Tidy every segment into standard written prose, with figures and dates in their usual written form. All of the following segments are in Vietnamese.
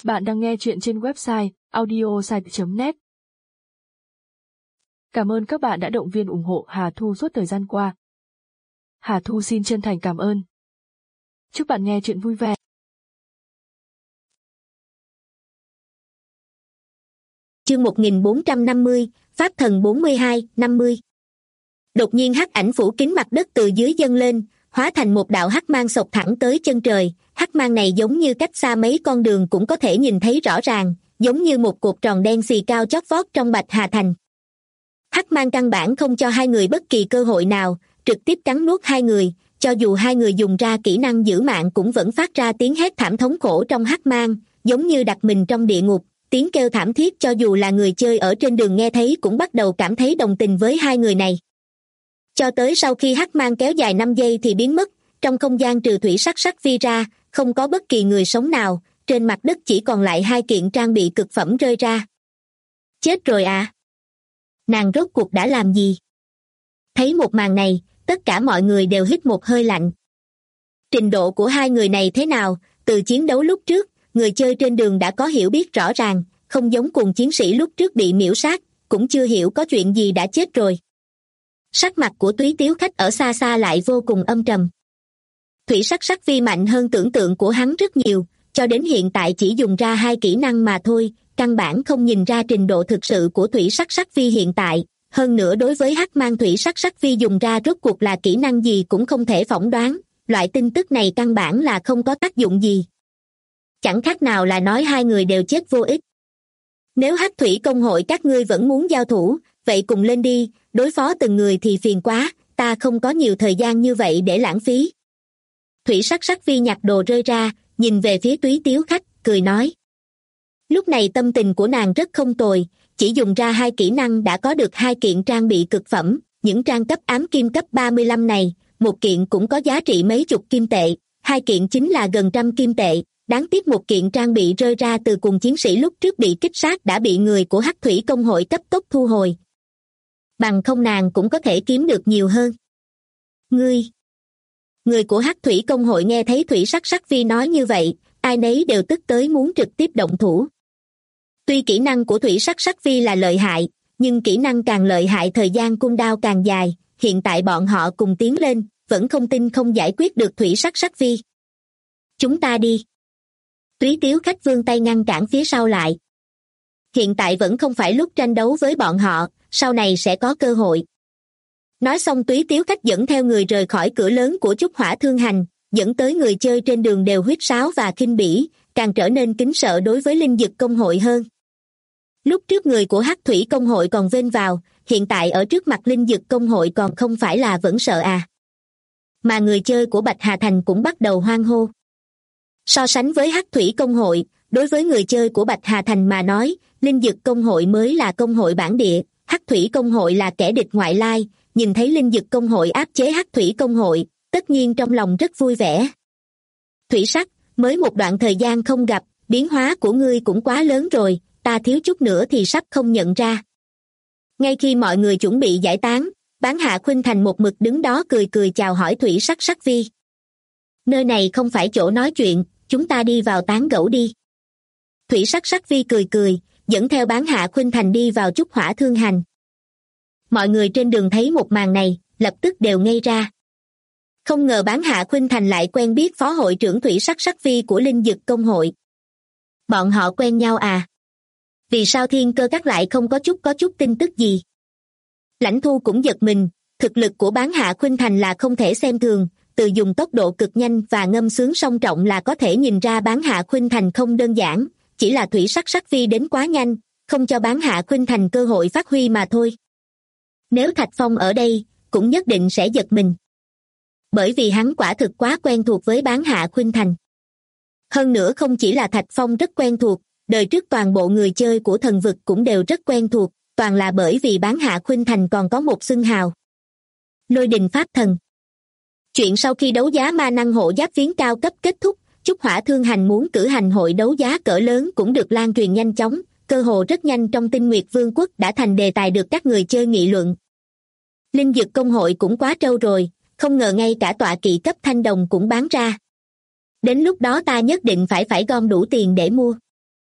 Bạn đang nghe chuyện trên website audiosite.net. Cảm ơn các bạn đã động viên ủng hộ Hà Thu suốt thời gian qua. Hà Thu xin chân thành cảm ơn. Chúc bạn nghe chuyện vui vẻ. Chương 1450, Pháp thần 42, 50. Đột nhiên hắc ảnh phủ kín mặt đất từ dưới dâng lên, hóa thành một đạo hắc mang xộc thẳng tới chân trời. Hắc mang này giống như cách xa mấy con đường cũng có thể nhìn thấy rõ ràng, giống như một cột tròn đen xì cao chót vót trong Bạch Hà Thành. Hắc mang căn bản không cho hai người bất kỳ cơ hội nào, trực tiếp cắn nuốt hai người, cho dù hai người dùng ra kỹ năng giữ mạng cũng vẫn phát ra tiếng hét thảm thống khổ trong hắc mang, giống như đặt mình trong địa ngục. Tiếng kêu thảm thiết cho dù là người chơi ở trên đường nghe thấy cũng bắt đầu cảm thấy đồng tình với hai người này. Cho tới sau khi hắc mang kéo dài 5 giây thì biến mất, trong không gian trừ thủy sắc vi ra, không có bất kỳ người sống nào, trên mặt đất chỉ còn lại 2 kiện trang bị cực phẩm rơi ra. Chết rồi à? Nàng rốt cuộc đã làm gì? Thấy một màn này, tất cả mọi người đều hít một hơi lạnh. Trình độ của hai người này thế nào, từ chiến đấu lúc trước, người chơi trên đường đã có hiểu biết rõ ràng, không giống cùng chiến sĩ lúc trước bị miễu sát, cũng chưa hiểu có chuyện gì đã chết rồi. Sắc mặt của Túy Tiếu Khách ở xa xa lại vô cùng âm trầm. Thủy sắc vi mạnh hơn tưởng tượng của hắn rất nhiều, cho đến hiện tại chỉ dùng ra 2 kỹ năng mà thôi, căn bản không nhìn ra trình độ thực sự của thủy sắc vi hiện tại. Hơn nữa đối với hắc mang thủy sắc vi dùng ra rốt cuộc là kỹ năng gì cũng không thể phỏng đoán, loại tin tức này căn bản là không có tác dụng gì. Chẳng khác nào là nói hai người đều chết vô ích. Nếu hắc thủy công hội các ngươi vẫn muốn giao thủ, vậy cùng lên đi, đối phó từng người thì phiền quá, ta không có nhiều thời gian như vậy để lãng phí. Thủy sắc vi nhặt đồ rơi ra, nhìn về phía Túy Tiếu Khách, cười nói. Lúc này tâm tình của nàng rất không tồi, chỉ dùng ra 2 kỹ năng đã có được 2 kiện trang bị cực phẩm, những trang cấp ám kim cấp 35 này, một kiện cũng có giá trị mấy chục kim tệ, 2 kiện chính là gần 100 kim tệ. Đáng tiếc một kiện trang bị rơi ra từ cùng chiến sĩ lúc trước bị kích sát đã bị người của hắc thủy công hội cấp tốc thu hồi. Bằng không nàng cũng có thể kiếm được nhiều hơn. Người của hắc thủy công hội nghe thấy thủy sắc vi nói như vậy, ai nấy đều tức tới muốn trực tiếp động thủ. Tuy kỹ năng của thủy sắc vi là lợi hại, nhưng kỹ năng càng lợi hại thời gian cooldown càng dài, hiện tại bọn họ cùng tiến lên, vẫn không tin không giải quyết được thủy sắc vi. Chúng ta đi. Túy Tiếu Khách vươn tay ngăn cản phía sau lại. Hiện tại vẫn không phải lúc tranh đấu với bọn họ, sau này sẽ có cơ hội. Nói xong Túy Tiếu Khách dẫn theo người rời khỏi cửa lớn của Trúc Hỏa Thương Hành, dẫn tới người chơi trên đường đều huýt sáo và khinh bỉ, càng trở nên kính sợ đối với linh dực công hội hơn. Lúc trước người của hắc thủy công hội còn vênh vào, hiện tại ở trước mặt linh dực công hội còn không phải là vẫn sợ à. Mà người chơi của Bạch Hà Thành cũng bắt đầu hoan hô. So sánh với hắc thủy công hội, đối với người chơi của Bạch Hà Thành mà nói, linh dực công hội mới là công hội bản địa, hắc thủy công hội là kẻ địch ngoại lai, nhìn thấy linh dực công hội áp chế hắc thủy công hội, tất nhiên trong lòng rất vui vẻ. Thủy sắc, mới một đoạn thời gian không gặp, biến hóa của ngươi cũng quá lớn rồi, ta thiếu chút nữa thì sắp không nhận ra. Ngay khi mọi người chuẩn bị giải tán, Bán Hạ Khuynh Thành một mực đứng đó cười cười chào hỏi thủy sắc vi. Nơi này không phải chỗ nói chuyện, chúng ta đi vào tán gẫu đi. Thủy sắc vi cười cười, dẫn theo Bán Hạ Khuynh Thành đi vào Trúc Hỏa Thương Hành. Mọi người trên đường thấy một màn này, lập tức đều ngây ra. Không ngờ Bán Hạ Khuynh Thành lại quen biết phó hội trưởng thủy sắc vi của linh dực công hội. Bọn họ quen nhau à? Vì sao Thiên Cơ Các lại không có chút tin tức gì? Lãnh Thu cũng giật mình, thực lực của Bán Hạ Khuynh Thành là không thể xem thường, từ dùng tốc độ cực nhanh và ngâm sướng song trọng là có thể nhìn ra Bán Hạ Khuynh Thành không đơn giản, chỉ là thủy sắc vi đến quá nhanh, không cho Bán Hạ Khuynh Thành cơ hội phát huy mà thôi. Nếu Thạch Phong ở đây, cũng nhất định sẽ giật mình. Bởi vì hắn quả thực quá quen thuộc với Bán Hạ Khuynh Thành. Hơn nữa không chỉ là Thạch Phong rất quen thuộc, đời trước toàn bộ người chơi của thần vực cũng đều rất quen thuộc, toàn là bởi vì Bán Hạ Khuynh Thành còn có một xưng hào. Lôi đình Pháp Thần. Chuyện sau khi đấu giá ma năng hộ giáp phiến cao cấp kết thúc, Trúc Hỏa Thương Hành muốn cử hành hội đấu giá cỡ lớn cũng được lan truyền nhanh chóng, cơ hồ rất nhanh trong Tinh Nguyệt Vương quốc đã thành đề tài được các người chơi nghị luận. Linh dực công hội cũng quá trâu rồi, không ngờ ngay cả tọa kỵ cấp thanh đồng cũng bán ra. Đến lúc đó ta nhất định phải gom đủ tiền để mua.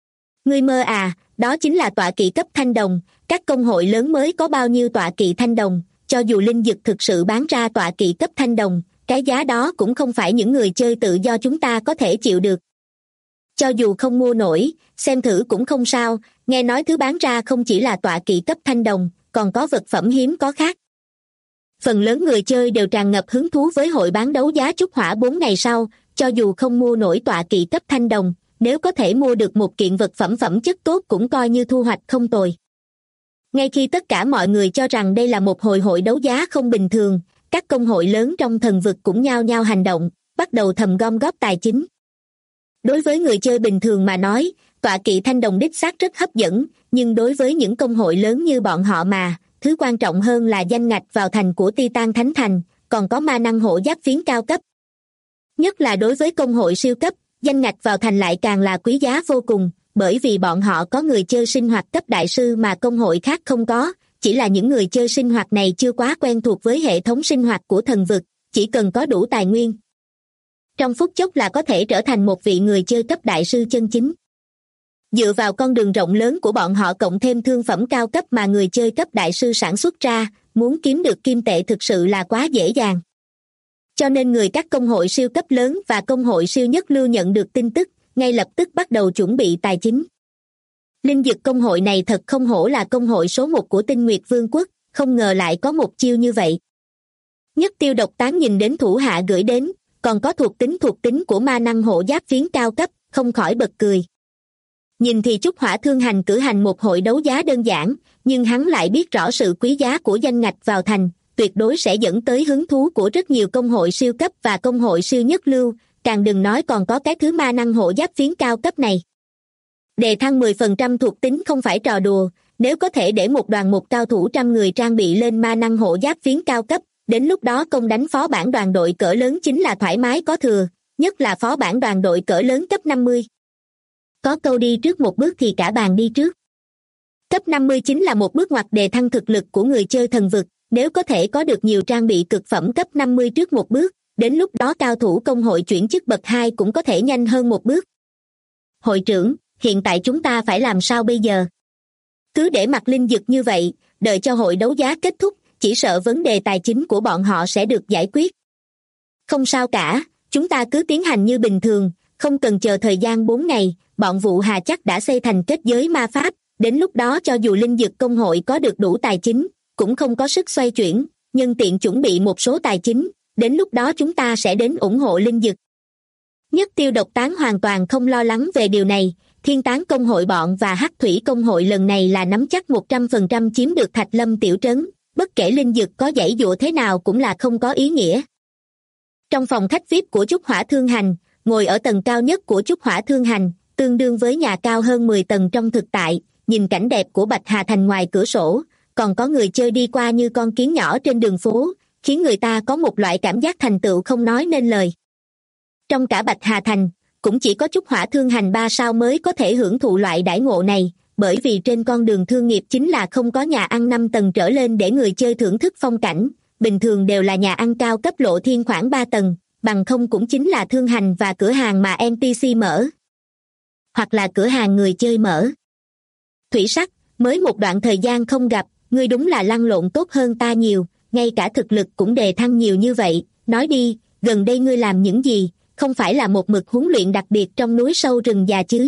Ngươi mơ à, đó chính là tọa kỵ cấp thanh đồng, các công hội lớn mới có bao nhiêu tọa kỵ thanh đồng, cho dù linh dực thực sự bán ra tọa kỵ cấp thanh đồng, cái giá đó cũng không phải những người chơi tự do chúng ta có thể chịu được. Cho dù không mua nổi, xem thử cũng không sao, nghe nói thứ bán ra không chỉ là tọa kỵ cấp thanh đồng, còn có vật phẩm hiếm có khác. Phần lớn người chơi đều tràn ngập hứng thú với hội bán đấu giá trúc hỏa 4 ngày sau, cho dù không mua nổi tọa kỵ cấp thanh đồng, nếu có thể mua được một kiện vật phẩm phẩm chất tốt cũng coi như thu hoạch không tồi. Ngay khi tất cả mọi người cho rằng đây là một hội đấu giá không bình thường, các công hội lớn trong thần vực cũng nhao nhao hành động, bắt đầu thầm gom góp tài chính. Đối với người chơi bình thường mà nói, tọa kỵ thanh đồng đích xác rất hấp dẫn, nhưng đối với những công hội lớn như bọn họ mà, thứ quan trọng hơn là danh ngạch vào thành của Titan Thánh Thành, còn có ma năng hộ giáp phiến cao cấp. Nhất là đối với công hội siêu cấp, danh ngạch vào thành lại càng là quý giá vô cùng, bởi vì bọn họ có người chơi sinh hoạt cấp đại sư mà công hội khác không có, chỉ là những người chơi sinh hoạt này chưa quá quen thuộc với hệ thống sinh hoạt của thần vực, chỉ cần có đủ tài nguyên. Trong phút chốc là có thể trở thành một vị người chơi cấp đại sư chân chính. Dựa vào con đường rộng lớn của bọn họ cộng thêm thương phẩm cao cấp mà người chơi cấp đại sư sản xuất ra, muốn kiếm được kim tệ thực sự là quá dễ dàng. Cho nên người các công hội siêu cấp lớn và công hội siêu nhất lưu nhận được tin tức, ngay lập tức bắt đầu chuẩn bị tài chính. Linh dực công hội này thật không hổ là công hội số 1 của Tinh Nguyệt Vương quốc, không ngờ lại có một chiêu như vậy. Nhất Tiêu Độc Tán nhìn đến thủ hạ gửi đến, còn có thuộc tính của ma năng hộ giáp phiến cao cấp, không khỏi bật cười. Nhìn thì Trúc Hỏa Thương Hành cử hành một hội đấu giá đơn giản, nhưng hắn lại biết rõ sự quý giá của danh ngạch vào thành, tuyệt đối sẽ dẫn tới hứng thú của rất nhiều công hội siêu cấp và công hội siêu nhất lưu, càng đừng nói còn có cái thứ ma năng hộ giáp phiến cao cấp này. Đề thăng 10% thuộc tính không phải trò đùa, nếu có thể để một đoàn một cao thủ trăm người trang bị lên ma năng hộ giáp phiến cao cấp, đến lúc đó công đánh phó bản đoàn đội cỡ lớn chính là thoải mái có thừa, nhất là phó bản đoàn đội cỡ lớn cấp 50. Có câu đi trước một bước thì cả bàn đi trước. Cấp 50 chính là một bước ngoặt đề thăng thực lực của người chơi thần vực, nếu có thể có được nhiều trang bị cực phẩm cấp 50 trước một bước, đến lúc đó cao thủ công hội chuyển chức bậc 2 cũng có thể nhanh hơn một bước. Hội trưởng, hiện tại chúng ta phải làm sao bây giờ? Cứ để mặc linh dực như vậy, đợi cho hội đấu giá kết thúc, chỉ sợ vấn đề tài chính của bọn họ sẽ được giải quyết. Không sao cả, chúng ta cứ tiến hành như bình thường, không cần chờ thời gian 4 ngày, bọn Vụ Hà chắc đã xây thành kết giới ma pháp, đến lúc đó cho dù linh dực công hội có được đủ tài chính, cũng không có sức xoay chuyển, nhân tiện chuẩn bị một số tài chính, đến lúc đó chúng ta sẽ đến ủng hộ linh dực. Nhất Tiêu Độc Tán hoàn toàn không lo lắng về điều này, Thiên Tán công hội bọn và Hắc Thủy công hội lần này là nắm chắc 100% chiếm được Thạch Lâm tiểu trấn, bất kể linh dực có giãy giụa thế nào cũng là không có ý nghĩa. Trong phòng khách VIP của Trúc Hỏa Thương Hành, ngồi ở tầng cao nhất của Trúc Hỏa Thương Hành, tương đương với nhà cao hơn 10 tầng trong thực tại, nhìn cảnh đẹp của Bạch Hà Thành ngoài cửa sổ, còn có người chơi đi qua như con kiến nhỏ trên đường phố, khiến người ta có một loại cảm giác thành tựu không nói nên lời. Trong cả Bạch Hà Thành, cũng chỉ có Trúc Hỏa Thương Hành 3 sao mới có thể hưởng thụ loại đãi ngộ này, bởi vì trên con đường thương nghiệp chính là không có nhà ăn 5 tầng trở lên để người chơi thưởng thức phong cảnh, bình thường đều là nhà ăn cao cấp lộ thiên khoảng 3 tầng, bằng không cũng chính là thương hành và cửa hàng mà NPC mở. Hoặc là cửa hàng người chơi mở. Thủy Sắc, mới một đoạn thời gian không gặp, ngươi đúng là lăn lộn tốt hơn ta nhiều, ngay cả thực lực cũng đề thăng nhiều như vậy, nói đi, gần đây ngươi làm những gì, không phải là một mực huấn luyện đặc biệt trong núi sâu rừng già chứ?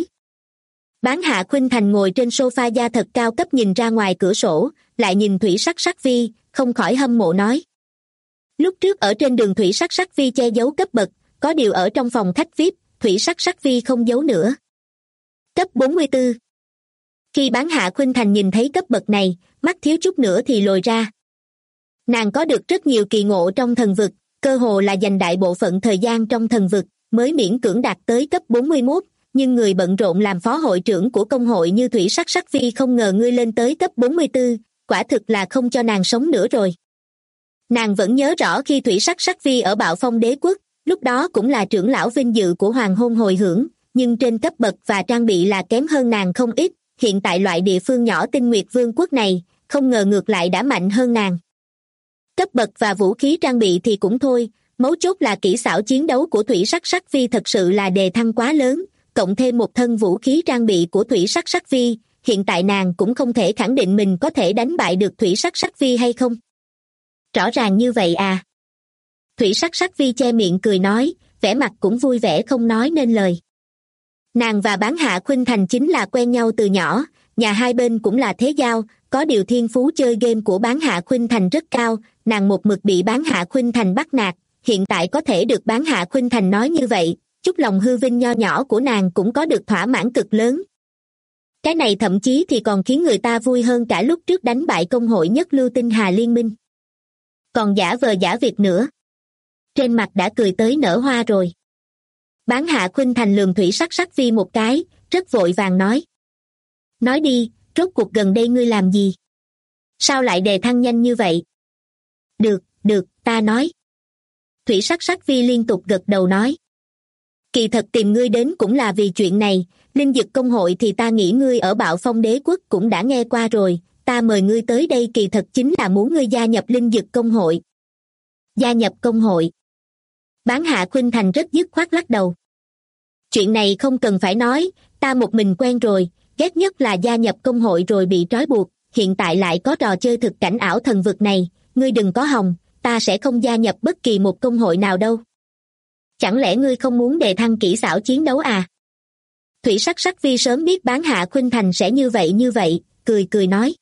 Bán Hạ Khuynh Thành ngồi trên sofa da thật cao cấp nhìn ra ngoài cửa sổ, lại nhìn Thủy Sắc Sắc Vi, không khỏi hâm mộ nói. Lúc trước ở trên đường Thủy Sắc Sắc Vi che giấu cấp bậc, có điều ở trong phòng khách VIP, Thủy Sắc Sắc Vi không giấu nữa. Cấp 44. Khi Bán Hạ Khuynh Thành nhìn thấy cấp bậc này, mắt thiếu chút nữa thì lồi ra. Nàng có được rất nhiều kỳ ngộ trong thần vực, cơ hồ là dành đại bộ phận thời gian trong thần vực, mới miễn cưỡng đạt tới cấp 41, nhưng người bận rộn làm phó hội trưởng của công hội như Thủy Sắc Sắc Vi không ngờ ngươi lên tới cấp 44, quả thực là không cho nàng sống nữa rồi. Nàng vẫn nhớ rõ khi Thủy Sắc Sắc Vi ở Bạo Phong Đế Quốc, lúc đó cũng là trưởng lão vinh dự của Hoàng Hôn Hồi Hưởng, nhưng trên cấp bậc và trang bị là kém hơn nàng không ít, hiện tại loại địa phương nhỏ Tinh Nguyệt Vương quốc này, không ngờ ngược lại đã mạnh hơn nàng. Cấp bậc và vũ khí trang bị thì cũng thôi, mấu chốt là kỹ xảo chiến đấu của Thủy Sắc Sắc Vi thật sự là đề thăng quá lớn, cộng thêm một thân vũ khí trang bị của thủy sắc sắc vi, hiện tại nàng cũng không thể khẳng định mình có thể đánh bại được thủy sắc sắc vi hay không. Rõ ràng như vậy à? Thủy sắc sắc vi che miệng cười nói, vẻ mặt cũng vui vẻ không nói nên lời. Nàng và Bán Hạ Khuynh Thành chính là quen nhau từ nhỏ, nhà hai bên cũng là thế giao, có điều thiên phú chơi game của Bán Hạ Khuynh Thành rất cao, nàng một mực bị Bán Hạ Khuynh Thành bắt nạt, hiện tại có thể được Bán Hạ Khuynh Thành nói như vậy, chút lòng hư vinh nho nhỏ của nàng cũng có được thỏa mãn cực lớn. Cái này thậm chí thì còn khiến người ta vui hơn cả lúc trước đánh bại công hội nhất lưu tinh hà liên minh. Còn giả vờ giả việc nữa. Trên mặt đã cười tới nở hoa rồi. Bán Hạ Khuynh Thành lườm thủy sắc sắc vi một cái, rất vội vàng nói. Nói đi, rốt cuộc gần đây ngươi làm gì? Sao lại đề thăng nhanh như vậy? Được, ta nói. Thủy sắc sắc vi liên tục gật đầu nói. Kỳ thật tìm ngươi đến cũng là vì chuyện này, linh dực công hội thì ta nghĩ ngươi ở Bạo Phong Đế quốc cũng đã nghe qua rồi, ta mời ngươi tới đây kỳ thật chính là muốn ngươi gia nhập linh dực công hội. Gia nhập công hội. Bán Hạ Khuynh Thành rất dứt khoát lắc đầu. Chuyện này không cần phải nói, ta một mình quen rồi, ghét nhất là gia nhập công hội rồi bị trói buộc, hiện tại lại có trò chơi thực cảnh ảo thần vực này, ngươi đừng có hòng, ta sẽ không gia nhập bất kỳ một công hội nào đâu. Chẳng lẽ ngươi không muốn đề thăng kỹ xảo chiến đấu à? Thủy sắc sắc vi sớm biết Bán Hạ Khuynh Thành sẽ như vậy, cười nói.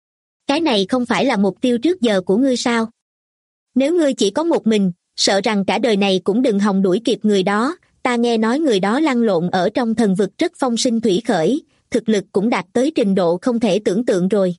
Cái này không phải là mục tiêu trước giờ của ngươi sao? Nếu ngươi chỉ có một mình, sợ rằng cả đời này cũng đừng hòng đuổi kịp người đó, ta nghe nói người đó lăn lộn ở trong thần vực rất phong sinh thủy khởi, thực lực cũng đạt tới trình độ không thể tưởng tượng rồi.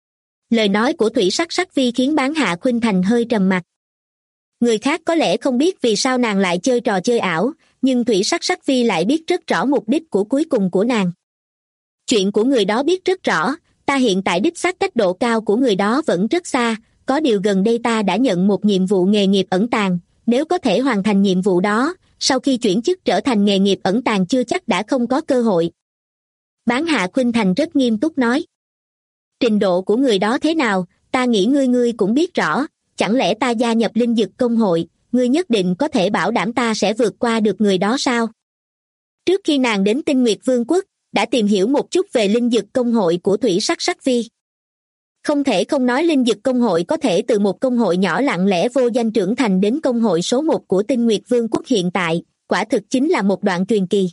Lời nói của thủy sắc sắc vi khiến Bán Hạ Khuynh Thành hơi trầm mặc. Người khác có lẽ không biết vì sao nàng lại chơi trò chơi ảo, nhưng thủy sắc sắc vi lại biết rất rõ mục đích của cuối cùng của nàng. Chuyện của người đó biết rất rõ, ta hiện tại đích xác cách độ cao của người đó vẫn rất xa, có điều gần đây ta đã nhận một nhiệm vụ nghề nghiệp ẩn tàng, nếu có thể hoàn thành nhiệm vụ đó, sau khi chuyển chức trở thành nghề nghiệp ẩn tàng chưa chắc đã không có cơ hội. Bán Hạ Khuynh Thành rất nghiêm túc nói. Trình độ của người đó thế nào, ta nghĩ ngươi cũng biết rõ, chẳng lẽ ta gia nhập linh dực công hội, ngươi nhất định có thể bảo đảm ta sẽ vượt qua được người đó sao? Trước khi nàng đến Tinh Nguyệt Vương quốc, đã tìm hiểu một chút về linh dực công hội của thủy sắc sắc vi. Không thể không nói linh dực công hội có thể từ một công hội nhỏ lặng lẽ vô danh trưởng thành đến công hội số 1 của Tinh Nguyệt Vương quốc hiện tại, quả thực chính là một đoạn truyền kỳ.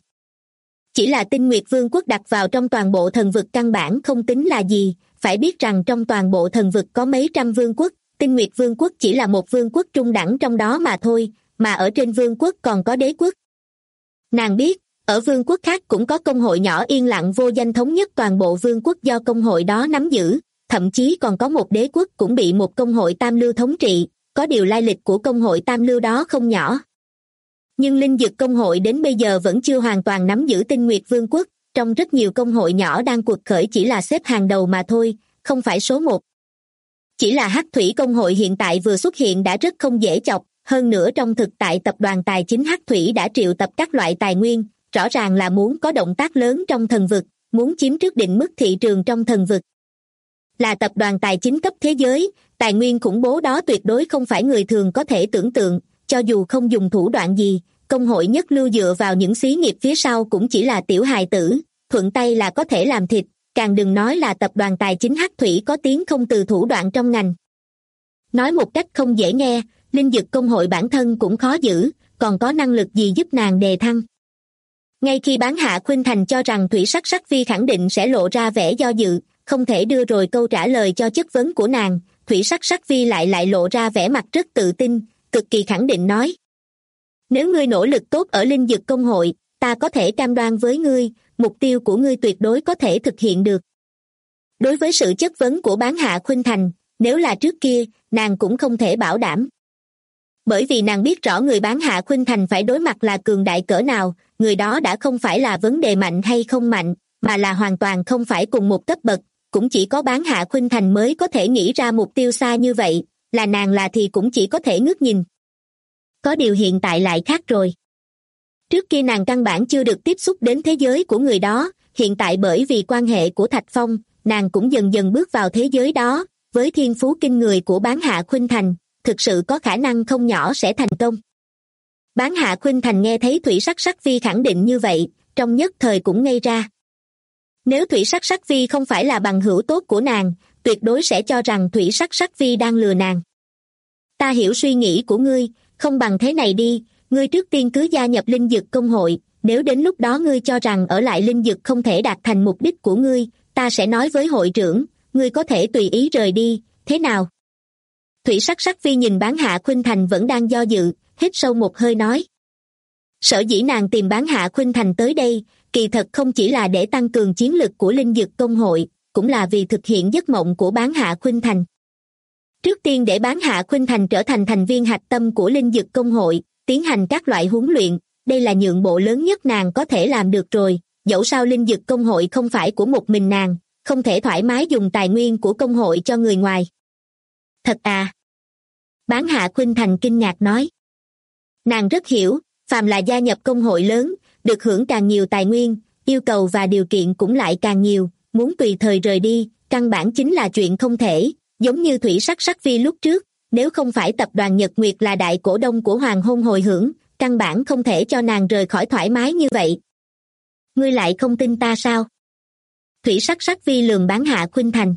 Chỉ là Tinh Nguyệt Vương quốc đặt vào trong toàn bộ thần vực căn bản không tính là gì, phải biết rằng trong toàn bộ thần vực có mấy trăm vương quốc, Tinh Nguyệt Vương quốc chỉ là một vương quốc trung đẳng trong đó mà thôi, mà ở trên vương quốc còn có đế quốc. Nàng biết, ở vương quốc khác cũng có công hội nhỏ yên lặng vô danh thống nhất toàn bộ vương quốc do công hội đó nắm giữ, thậm chí còn có một đế quốc cũng bị một công hội tam lưu thống trị, có điều lai lịch của công hội tam lưu đó không nhỏ. Nhưng linh dực công hội đến bây giờ vẫn chưa hoàn toàn nắm giữ Tinh Nguyệt Vương quốc, trong rất nhiều công hội nhỏ đang cuộc khởi chỉ là xếp hàng đầu mà thôi, không phải số 1. Chỉ là Hắc Thủy công hội hiện tại vừa xuất hiện đã rất không dễ chọc, hơn nữa trong thực tại tập đoàn tài chính Hắc Thủy đã triệu tập các loại tài nguyên, rõ ràng là muốn có động tác lớn trong thần vực, muốn chiếm trước định mức thị trường trong thần vực. Là tập đoàn tài chính cấp thế giới, tài nguyên khủng bố đó tuyệt đối không phải người thường có thể tưởng tượng, cho dù không dùng thủ đoạn gì, công hội nhất lưu dựa vào những xí nghiệp phía sau cũng chỉ là tiểu hài tử, thuận tay là có thể làm thịt, càng đừng nói là tập đoàn tài chính Hắc Thủy có tiếng không từ thủ đoạn trong ngành. Nói một cách không dễ nghe, linh dực công hội bản thân cũng khó giữ, còn có năng lực gì giúp nàng đề thăng. Ngay khi Bán Hạ Khuynh Thành cho rằng thủy sắc sắc vi khẳng định sẽ lộ ra vẻ do dự, không thể đưa rồi câu trả lời cho chất vấn của nàng, thủy sắc sắc vi lại lộ ra vẻ mặt rất tự tin, cực kỳ khẳng định nói. Nếu ngươi nỗ lực tốt ở linh dực công hội, ta có thể cam đoan với ngươi, mục tiêu của ngươi tuyệt đối có thể thực hiện được. Đối với sự chất vấn của Bán Hạ Khuynh Thành, nếu là trước kia, nàng cũng không thể bảo đảm. Bởi vì nàng biết rõ người Bán Hạ Khuynh Thành phải đối mặt là cường đại cỡ nào, người đó đã không phải là vấn đề mạnh hay không mạnh, mà là hoàn toàn không phải cùng một cấp bậc, cũng chỉ có Bán Hạ Khuynh Thành mới có thể nghĩ ra mục tiêu xa như vậy, là nàng là thì cũng chỉ có thể ngước nhìn. Có điều hiện tại lại khác rồi. Trước kia nàng căn bản chưa được tiếp xúc đến thế giới của người đó, hiện tại bởi vì quan hệ của Thạch Phong, nàng cũng dần dần bước vào thế giới đó, với thiên phú kinh người của Bán Hạ Khuynh Thành, thực sự có khả năng không nhỏ sẽ thành công. Bán Hạ Khuynh Thành nghe thấy thủy sắc sắc vi khẳng định như vậy, trong nhất thời cũng ngây ra. Nếu Thủy Sắc Sắc Vi không phải là bằng hữu tốt của nàng, tuyệt đối sẽ cho rằng Thủy Sắc Sắc Vi đang lừa nàng. Ta hiểu suy nghĩ của ngươi, không bằng thế này đi, ngươi trước tiên cứ gia nhập Linh Dực Công hội, nếu đến lúc đó ngươi cho rằng ở lại Linh Dực không thể đạt thành mục đích của ngươi, ta sẽ nói với hội trưởng, ngươi có thể tùy ý rời đi, thế nào? Thủy Sắc Sắc Vi nhìn Bán Hạ Khuynh Thành vẫn đang do dự, hít sâu một hơi nói. Sở dĩ nàng tìm Bán Hạ Khuynh Thành tới đây, kỳ thật không chỉ là để tăng cường chiến lực của Linh Dực Công hội, cũng là vì thực hiện giấc mộng của Bán Hạ Khuynh Thành. Trước tiên để Bán Hạ Khuynh Thành trở thành thành viên hạch tâm của Linh Dực Công hội, tiến hành các loại huấn luyện, đây là nhượng bộ lớn nhất nàng có thể làm được rồi, dẫu sao Linh Dực Công hội không phải của một mình nàng, không thể thoải mái dùng tài nguyên của công hội cho người ngoài. Thật à? Bán Hạ Khuynh Thành kinh ngạc nói. Nàng rất hiểu, phàm là gia nhập công hội lớn, được hưởng càng nhiều tài nguyên, yêu cầu và điều kiện cũng lại càng nhiều, muốn tùy thời rời đi, căn bản chính là chuyện không thể, giống như Thủy Sắc Sắc Vi lúc trước, nếu không phải tập đoàn Nhật Nguyệt là đại cổ đông của Hoàng Hôn Hồi Hưởng, căn bản không thể cho nàng rời khỏi thoải mái như vậy. Ngươi lại không tin ta sao? Thủy Sắc Sắc Vi lườm Bán Hạ Khuynh Thành.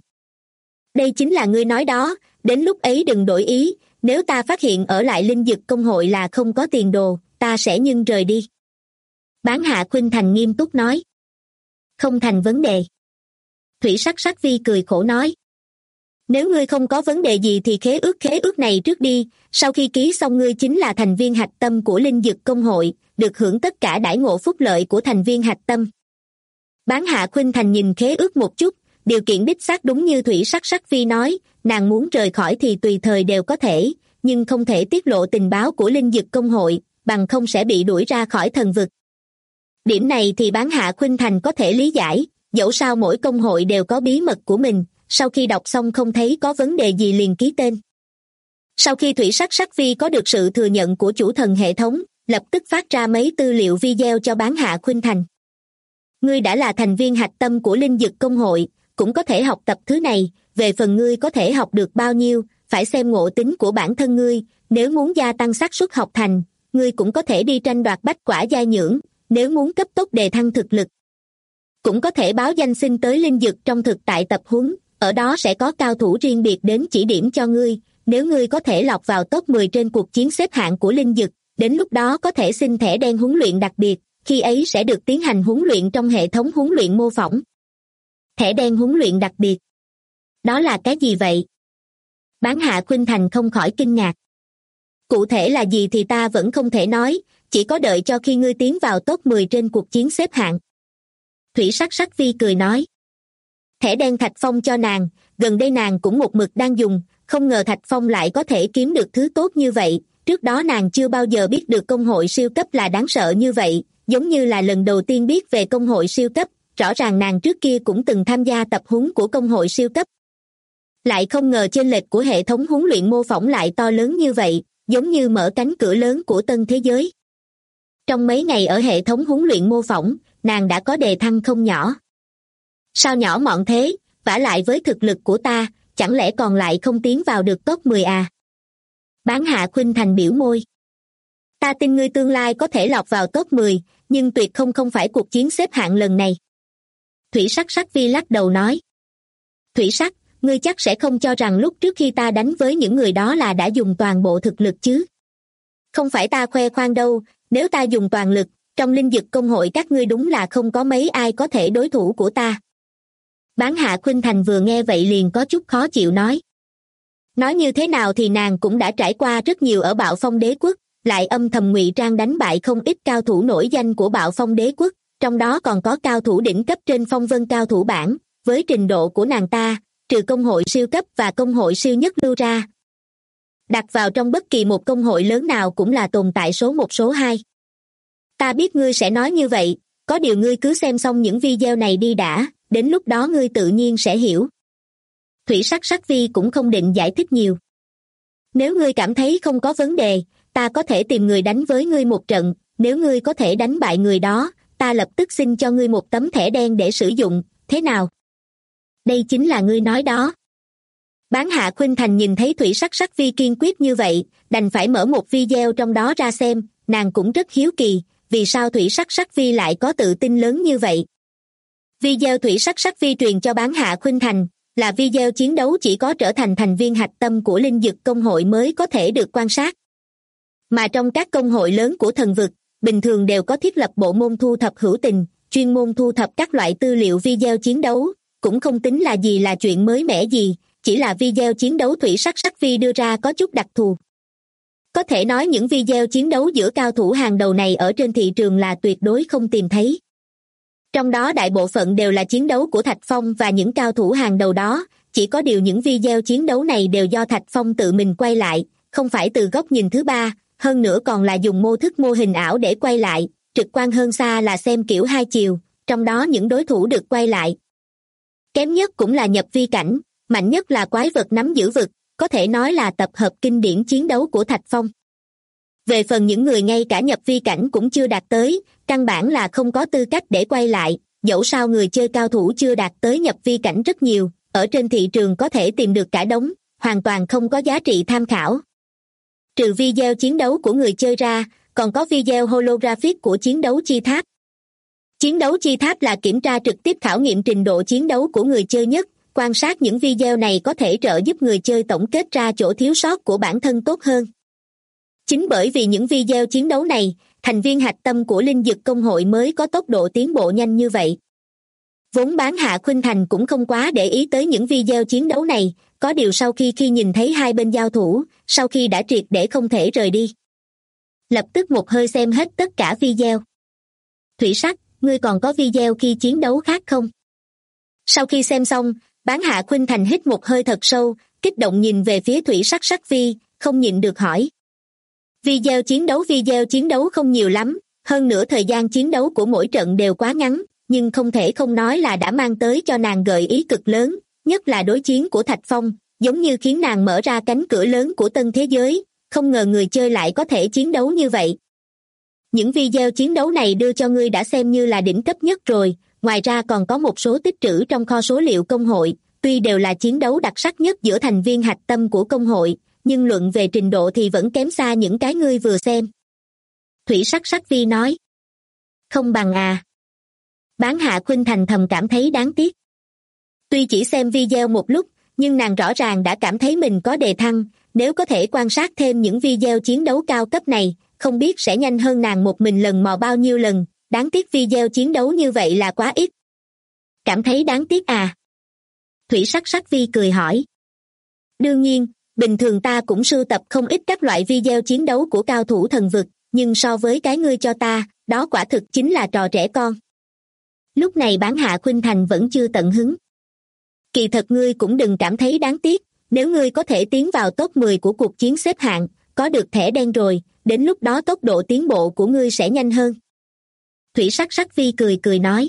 Đây chính là ngươi nói đó, đến lúc ấy đừng đổi ý, nếu ta phát hiện ở lại Linh Dực Công hội là không có tiền đồ, ta sẽ nhưng rời đi. Bán Hạ Khuynh Thành nghiêm túc nói. Không thành vấn đề. Thủy Sắc Sắc Vi cười khổ nói. Nếu ngươi không có vấn đề gì thì khế ước này trước đi, sau khi ký xong ngươi chính là thành viên hạch tâm của Linh Dực Công hội, được hưởng tất cả đãi ngộ phúc lợi của thành viên hạch tâm. Bán Hạ Khuynh Thành nhìn khế ước một chút, điều kiện đích xác đúng như Thủy Sắc Sắc Vi nói, nàng muốn rời khỏi thì tùy thời đều có thể, nhưng không thể tiết lộ tình báo của Linh Dực Công hội, bằng không sẽ bị đuổi ra khỏi thần vực. Điểm này thì Bán Hạ Khuynh Thành có thể lý giải, dẫu sao mỗi công hội đều có bí mật của mình, sau khi đọc xong không thấy có vấn đề gì liền ký tên. Sau khi Thủy Sắc Sắc Vi có được sự thừa nhận của chủ thần hệ thống, lập tức phát ra mấy tư liệu video cho Bán Hạ Khuynh Thành. Ngươi đã là thành viên hạch tâm của Linh Dực Công hội, cũng có thể học tập thứ này, về phần ngươi có thể học được bao nhiêu, phải xem ngộ tính của bản thân ngươi, nếu muốn gia tăng xác suất học thành, ngươi cũng có thể đi tranh đoạt bách quả giai nhưỡng, nếu muốn cấp tốc đề thăng thực lực. Cũng có thể báo danh xin tới Linh Dực trong thực tại tập huấn, ở đó sẽ có cao thủ riêng biệt đến chỉ điểm cho ngươi, nếu ngươi có thể lọt vào top 10 trên cuộc chiến xếp hạng của Linh Dực, đến lúc đó có thể xin thẻ đen huấn luyện đặc biệt, khi ấy sẽ được tiến hành huấn luyện trong hệ thống huấn luyện mô phỏng. Thẻ đen huấn luyện đặc biệt. Đó là cái gì vậy? Bán Hạ Khuynh Thành không khỏi kinh ngạc. Cụ thể là gì thì ta vẫn không thể nói, chỉ có đợi cho khi ngươi tiến vào top 10 trên cuộc chiến xếp hạng. Thủy Sắc Sắc Vi cười nói. Thẻ đen Thạch Phong cho nàng, gần đây nàng cũng một mực đang dùng, không ngờ Thạch Phong lại có thể kiếm được thứ tốt như vậy, trước đó nàng chưa bao giờ biết được công hội siêu cấp là đáng sợ như vậy, giống như là lần đầu tiên biết về công hội siêu cấp, rõ ràng nàng trước kia cũng từng tham gia tập huấn của công hội siêu cấp. Lại không ngờ chênh lệch của hệ thống huấn luyện mô phỏng lại to lớn như vậy, giống như mở cánh cửa lớn của tân thế giới. Trong mấy ngày ở hệ thống huấn luyện mô phỏng, nàng đã có đề thăng không nhỏ. Sao nhỏ mọn thế, vả lại với thực lực của ta, chẳng lẽ còn lại không tiến vào được top 10 à? Bán Hạ Khuynh Thành biểu môi. Ta tin ngươi tương lai có thể lọt vào top 10, nhưng tuyệt không phải cuộc chiến xếp hạng lần này. Thủy Sắc Sắc Vi lắc đầu nói. Thủy Sắc, ngươi chắc sẽ không cho rằng lúc trước khi ta đánh với những người đó là đã dùng toàn bộ thực lực chứ? Không phải ta khoe khoang đâu, nếu ta dùng toàn lực, trong Linh Dực Công hội các ngươi đúng là không có mấy ai có thể đối thủ của ta. Bán Hạ Khuynh Thành vừa nghe vậy liền có chút khó chịu nói. Nói như thế nào thì nàng cũng đã trải qua rất nhiều ở Bạo Phong Đế Quốc, lại âm thầm ngụy trang đánh bại không ít cao thủ nổi danh của Bạo Phong Đế Quốc, trong đó còn có cao thủ đỉnh cấp trên phong vân cao thủ bảng, với trình độ của nàng ta, trừ công hội siêu cấp và công hội siêu nhất lưu ra. Đặt vào trong bất kỳ một công hội lớn nào cũng là tồn tại số 1 số 2. Ta biết ngươi sẽ nói như vậy, có điều ngươi cứ xem xong những video này đi đã, đến lúc đó ngươi tự nhiên sẽ hiểu. Thủy Sắc Sắc Vi cũng không định giải thích nhiều. Nếu ngươi cảm thấy không có vấn đề, ta có thể tìm người đánh với ngươi một trận, nếu ngươi có thể đánh bại người đó, ta lập tức xin cho ngươi một tấm thẻ đen để sử dụng, thế nào? Đây chính là ngươi nói đó. Bán Hạ Khuynh Thành nhìn thấy Thủy Sắc Sắc Vi kiên quyết như vậy, đành phải mở một video trong đó ra xem, nàng cũng rất hiếu kỳ, vì sao Thủy Sắc Sắc Vi lại có tự tin lớn như vậy. Video Thủy Sắc Sắc Vi truyền cho Bán Hạ Khuynh Thành là video chiến đấu chỉ có trở thành thành viên hạch tâm của Linh Dực Công hội mới có thể được quan sát. Mà trong các công hội lớn của thần vực, bình thường đều có thiết lập bộ môn thu thập hữu tình, chuyên môn thu thập các loại tư liệu video chiến đấu, cũng không tính là chuyện mới mẻ gì, chỉ là video chiến đấu Thủy Sắc Sắc Vi đưa ra có chút đặc thù. Có thể nói những video chiến đấu giữa cao thủ hàng đầu này ở trên thị trường là tuyệt đối không tìm thấy. Trong đó đại bộ phận đều là chiến đấu của Thạch Phong và những cao thủ hàng đầu đó, chỉ có điều những video chiến đấu này đều do Thạch Phong tự mình quay lại, không phải từ góc nhìn thứ ba, hơn nữa còn là dùng mô hình ảo để quay lại, trực quan hơn xa là xem kiểu hai chiều, trong đó những đối thủ được quay lại. Kém nhất cũng là nhập vi cảnh, mạnh nhất là quái vật nắm giữ vực, có thể nói là tập hợp kinh điển chiến đấu của Thạch Phong. Về phần những người ngay cả nhập vi cảnh cũng chưa đạt tới, căn bản là không có tư cách để quay lại, dẫu sao người chơi cao thủ chưa đạt tới nhập vi cảnh rất nhiều, ở trên thị trường có thể tìm được cả đống, hoàn toàn không có giá trị tham khảo. Trừ video chiến đấu của người chơi ra, còn có video holographic của chiến đấu chi tháp. Chiến đấu chi tháp là kiểm tra trực tiếp khảo nghiệm trình độ chiến đấu của người chơi nhất, quan sát những video này có thể trợ giúp người chơi tổng kết ra chỗ thiếu sót của bản thân tốt hơn. Chính bởi vì những video chiến đấu này, thành viên hạch tâm của Linh Dực Công hội mới có tốc độ tiến bộ nhanh như vậy. Vốn Bán Hạ Khuynh Thành cũng không quá để ý tới những video chiến đấu này, có điều sau khi nhìn thấy hai bên giao thủ, sau khi đã triệt để không thể rời đi, lập tức một hơi xem hết tất cả video. Thủy Sắc, ngươi còn có video khi chiến đấu khác không? Sau khi xem xong, Bán Hạ Khuynh Thành hít một hơi thật sâu, kích động nhìn về phía Thủy Sắc Sắc Vi, không nhịn được hỏi. Video chiến đấu không nhiều lắm, hơn nữa thời gian chiến đấu của mỗi trận đều quá ngắn, nhưng không thể không nói là đã mang tới cho nàng gợi ý cực lớn, nhất là đối chiến của Thạch Phong, giống như khiến nàng mở ra cánh cửa lớn của tân thế giới, không ngờ người chơi lại có thể chiến đấu như vậy. Những video chiến đấu này đưa cho ngươi đã xem như là đỉnh cấp nhất rồi, ngoài ra còn có một số tích trữ trong kho số liệu công hội, tuy đều là chiến đấu đặc sắc nhất giữa thành viên hạch tâm của công hội, nhưng luận về trình độ thì vẫn kém xa những cái ngươi vừa xem. Thủy Sắc Sắc Vi nói. Không bằng à. Bán Hạ Khuynh Thành thầm cảm thấy đáng tiếc. Tuy chỉ xem video một lúc, nhưng nàng rõ ràng đã cảm thấy mình có đề thăng, nếu có thể quan sát thêm những video chiến đấu cao cấp này, không biết sẽ nhanh hơn nàng một mình lần mò bao nhiêu lần, đáng tiếc video chiến đấu như vậy là quá ít. Cảm thấy đáng tiếc à? Thủy Sắc Sắc Vi cười hỏi. Đương nhiên, bình thường ta cũng sưu tập không ít các loại video chiến đấu của cao thủ thần vực, nhưng so với cái ngươi cho ta, đó quả thực chính là trò trẻ con. Lúc này Bán Hạ Khuynh Thành vẫn chưa tận hứng. Kỳ thật ngươi cũng đừng cảm thấy đáng tiếc, nếu ngươi có thể tiến vào top 10 của cuộc chiến xếp hạng, có được thẻ đen rồi, đến lúc đó tốc độ tiến bộ của ngươi sẽ nhanh hơn. Thủy Sắc Sắc Vi cười nói.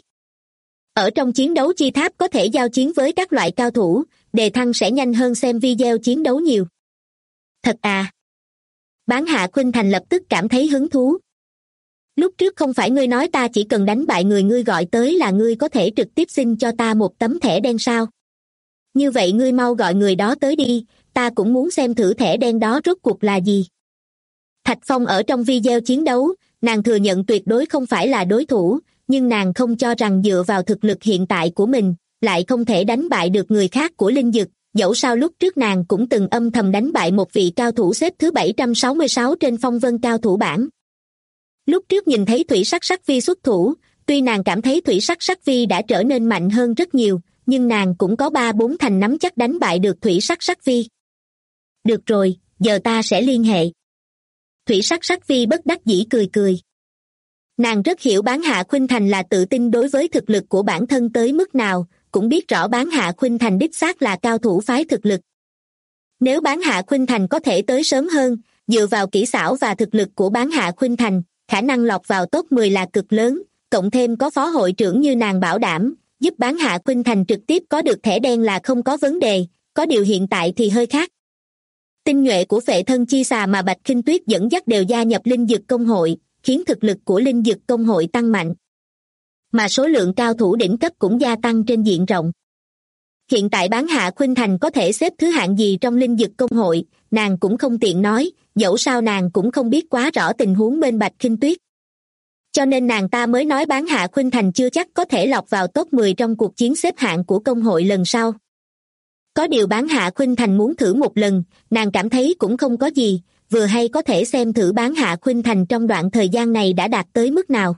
Ở trong chiến đấu chi tháp có thể giao chiến với các loại cao thủ, đề thăng sẽ nhanh hơn xem video chiến đấu nhiều. Thật à? Bán Hạ Khuynh Thành lập tức cảm thấy hứng thú. Lúc trước không phải ngươi nói ta chỉ cần đánh bại người ngươi gọi tới là ngươi có thể trực tiếp xin cho ta một tấm thẻ đen sao? Như vậy ngươi mau gọi người đó tới đi, ta cũng muốn xem thử thẻ đen đó rốt cuộc là gì. Thạch Phong ở trong video chiến đấu, nàng thừa nhận tuyệt đối không phải là đối thủ, nhưng nàng không cho rằng dựa vào thực lực hiện tại của mình, lại không thể đánh bại được người khác của Linh Dực, dẫu sao lúc trước nàng cũng từng âm thầm đánh bại một vị cao thủ xếp thứ 766 trên phong vân cao thủ bảng. Lúc trước nhìn thấy Thủy Sắc Sắc Vi xuất thủ, tuy nàng cảm thấy Thủy Sắc Sắc Vi đã trở nên mạnh hơn rất nhiều, nhưng nàng cũng có 3-4 thành nắm chắc đánh bại được Thủy Sắc Sắc Vi. Được rồi, giờ ta sẽ liên hệ. Thủy Sắc Sắc Vi bất đắc dĩ cười. Nàng rất hiểu Bán Hạ Khuynh Thành là tự tin đối với thực lực của bản thân tới mức nào, cũng biết rõ Bán Hạ Khuynh Thành đích xác là cao thủ phái thực lực. Nếu Bán Hạ Khuynh Thành có thể tới sớm hơn, dựa vào kỹ xảo và thực lực của Bán Hạ Khuynh Thành, khả năng lọt vào top 10 là cực lớn, cộng thêm có phó hội trưởng như nàng bảo đảm, giúp Bán Hạ Khuynh Thành trực tiếp có được thẻ đen là không có vấn đề, có điều hiện tại thì hơi khác. Tinh nhuệ của Phệ Thân Chi Xà mà Bạch Khinh Tuyết dẫn dắt đều gia nhập Linh Dực Công hội, khiến thực lực của Linh Dực Công hội tăng mạnh. Mà số lượng cao thủ đỉnh cấp cũng gia tăng trên diện rộng. Hiện tại Bán Hạ Khuynh Thành có thể xếp thứ hạng gì trong Linh Dực Công hội, nàng cũng không tiện nói, dẫu sao nàng cũng không biết quá rõ tình huống bên Bạch Khinh Tuyết. Cho nên nàng ta mới nói Bán Hạ Khuynh Thành chưa chắc có thể lọt vào top 10 trong cuộc chiến xếp hạng của công hội lần sau. Có điều Bán Hạ Khuynh Thành muốn thử một lần, nàng cảm thấy cũng không có gì, vừa hay có thể xem thử Bán Hạ Khuynh Thành trong đoạn thời gian này đã đạt tới mức nào.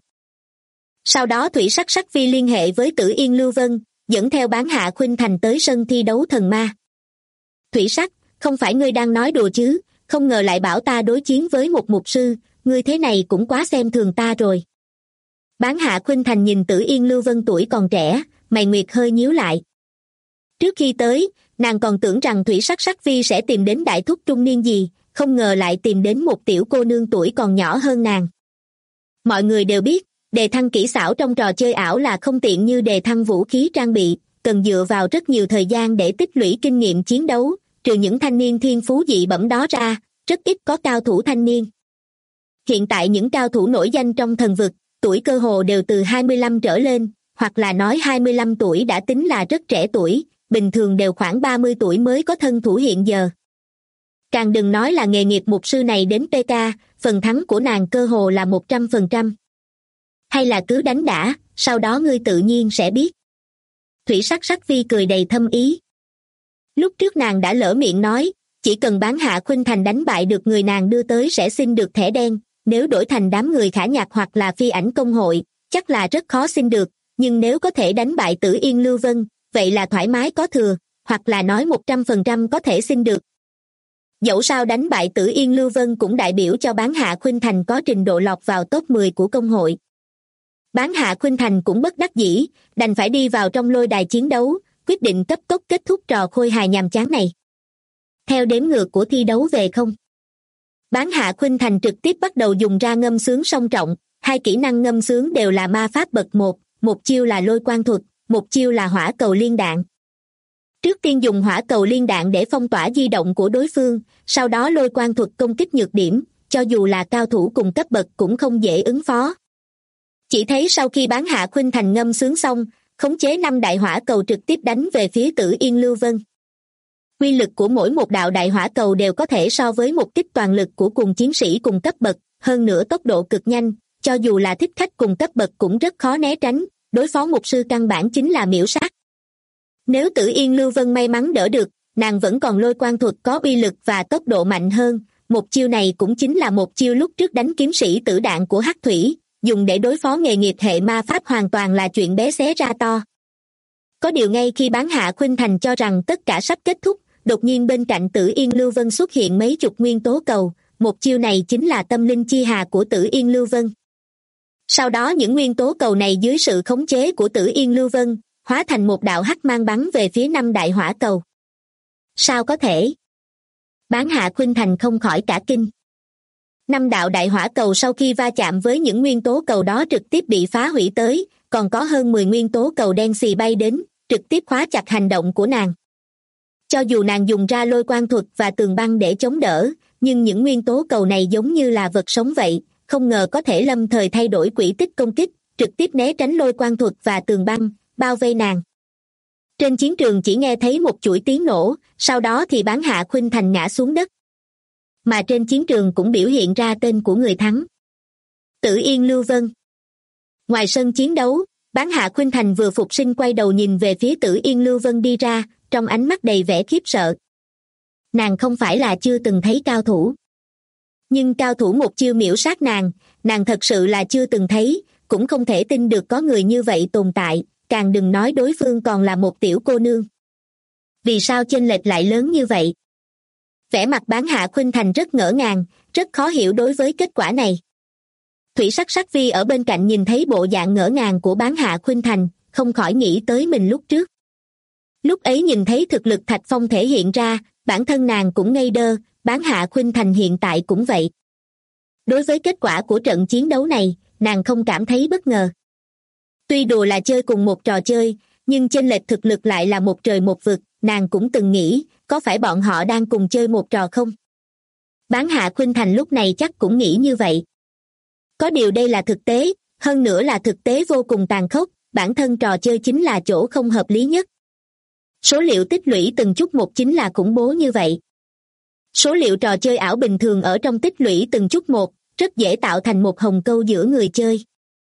Sau đó Thủy Sắc Sắc Vi liên hệ với Tử Yên Lưu Vân, dẫn theo Bán Hạ Khuynh Thành tới sân thi đấu thần ma. Thủy Sắc, không phải ngươi đang nói đùa chứ, không ngờ lại bảo ta đối chiến với một mục sư, ngươi thế này cũng quá xem thường ta rồi. Bán Hạ Khuynh Thành nhìn Tử Yên Lưu Vân tuổi còn trẻ, mày nguyệt hơi nhíu lại. Trước khi tới, nàng còn tưởng rằng Thủy Sắc Sắc Vi sẽ tìm đến đại thúc trung niên gì, không ngờ lại tìm đến một tiểu cô nương tuổi còn nhỏ hơn nàng. Mọi người đều biết, đề thăng kỹ xảo trong trò chơi ảo là không tiện như đề thăng vũ khí trang bị, cần dựa vào rất nhiều thời gian để tích lũy kinh nghiệm chiến đấu, trừ những thanh niên thiên phú dị bẩm đó ra, rất ít có cao thủ thanh niên. Hiện tại những cao thủ nổi danh trong thần vực, tuổi cơ hồ đều từ 25 trở lên, hoặc là nói 25 tuổi đã tính là rất trẻ tuổi, bình thường đều khoảng 30 tuổi mới có thân thủ hiện giờ. Càng đừng nói là nghề nghiệp mục sư này đến PK, phần thắng của nàng cơ hồ là 100%. Hay là cứ đánh đã, sau đó ngươi tự nhiên sẽ biết. Thủy Sắc Sắc Vi cười đầy thâm ý. Lúc trước nàng đã lỡ miệng nói, chỉ cần Bán Hạ Khuynh Thành đánh bại được người nàng đưa tới sẽ xin được thẻ đen, nếu đổi thành đám người khả nhạc hoặc là phi ảnh công hội, chắc là rất khó xin được, nhưng nếu có thể đánh bại Tử Yên Lưu Vân, vậy là thoải mái có thừa, hoặc là nói 100% có thể xin được. Dẫu sao đánh bại Tử Yên Lưu Vân cũng đại biểu cho Bán Hạ Khuynh Thành có trình độ lọt vào top 10 của công hội. Bán Hạ Khuynh Thành cũng bất đắc dĩ, đành phải đi vào trong lôi đài chiến đấu, quyết định cấp tốc kết thúc trò khôi hài nhàm chán này. Theo đếm ngược của thi đấu về không, Bán Hạ Khuynh Thành trực tiếp bắt đầu dùng ra ngâm sướng song trọng, hai kỹ năng ngâm sướng đều là ma pháp bậc 1, một chiêu là lôi quang thuật, một chiêu là hỏa cầu liên đạn. Trước tiên dùng hỏa cầu liên đạn để phong tỏa di động của đối phương, sau đó lôi quang thuật công kích nhược điểm, cho dù là cao thủ cùng cấp bậc cũng không dễ ứng phó. Chỉ thấy sau khi Bán Hạ Khuynh Thành ngâm sướng xong, khống chế 5 đại hỏa cầu trực tiếp đánh về phía Tử Yên Lưu Vân. Quy lực của mỗi một đạo đại hỏa cầu đều có thể so với một kích toàn lực của cùng chiến sĩ cùng cấp bậc, hơn nữa tốc độ cực nhanh, cho dù là thích khách cùng cấp bậc cũng rất khó né tránh, đối phó mục sư căn bản chính là miểu sát. Nếu Tử Yên Lưu Vân may mắn đỡ được, nàng vẫn còn lôi quang thuật có uy lực và tốc độ mạnh hơn, một chiêu này cũng chính là một chiêu lúc trước đánh kiếm sĩ tử đạn của Hắc Thủy, dùng để đối phó nghề nghiệp hệ ma pháp hoàn toàn là chuyện bé xé ra to. Có điều ngay khi Bán Hạ Khuynh Thành cho rằng tất cả sắp kết thúc, đột nhiên bên cạnh Tử Yên Lưu Vân xuất hiện mấy chục nguyên tố cầu, một chiêu này chính là tâm linh chi hà của Tử Yên Lưu Vân. Sau đó những nguyên tố cầu này dưới sự khống chế của Tử Yên Lưu Vân, hóa thành một đạo hắc mang bắn về phía 5 đại hỏa cầu. Sao có thể? Bán Hạ Khuynh Thành không khỏi cả kinh. 5 đạo đại hỏa cầu sau khi va chạm với những nguyên tố cầu đó trực tiếp bị phá hủy tới, còn có hơn 10 nguyên tố cầu đen xì bay đến, trực tiếp khóa chặt hành động của nàng. Cho dù nàng dùng ra lôi quang thuật và tường băng để chống đỡ, nhưng những nguyên tố cầu này giống như là vật sống vậy, không ngờ có thể lâm thời thay đổi quỹ tích công kích, trực tiếp né tránh lôi quang thuật và tường băng, bao vây nàng. Trên chiến trường chỉ nghe thấy một chuỗi tiếng nổ, sau đó thì Bán Hạ Khuynh Thành ngã xuống đất. Mà trên chiến trường cũng biểu hiện ra tên của người thắng. Tử Yên Lưu Vân. Ngoài sân chiến đấu, Bán Hạ Khuynh Thành vừa phục sinh quay đầu nhìn về phía Tử Yên Lưu Vân đi ra, trong ánh mắt đầy vẻ khiếp sợ. Nàng không phải là chưa từng thấy cao thủ. Nhưng cao thủ một chiêu miểu sát nàng thật sự là chưa từng thấy, cũng không thể tin được có người như vậy tồn tại, càng đừng nói đối phương còn là một tiểu cô nương. Vì sao chênh lệch lại lớn như vậy? Vẻ mặt Bán Hạ Khuynh Thành rất ngỡ ngàng, rất khó hiểu đối với kết quả này. Thủy Sắc Sắc Vi ở bên cạnh nhìn thấy bộ dạng ngỡ ngàng của Bán Hạ Khuynh Thành, không khỏi nghĩ tới mình lúc trước. Lúc ấy nhìn thấy thực lực Thạch Phong thể hiện ra, bản thân nàng cũng ngây đơ, Bán Hạ Khuynh Thành hiện tại cũng vậy. Đối với kết quả của trận chiến đấu này, nàng không cảm thấy bất ngờ. Tuy đùa là chơi cùng một trò chơi, nhưng chênh lệch thực lực lại là một trời một vực, nàng cũng từng nghĩ, có phải bọn họ đang cùng chơi một trò không? Bán Hạ Khuynh Thành lúc này chắc cũng nghĩ như vậy. Có điều đây là thực tế, hơn nữa là thực tế vô cùng tàn khốc, bản thân trò chơi chính là chỗ không hợp lý nhất. Số liệu tích lũy từng chút một chính là khủng bố như vậy. Số liệu trò chơi ảo bình thường ở trong tích lũy từng chút một, rất dễ tạo thành một hồng câu giữa người chơi.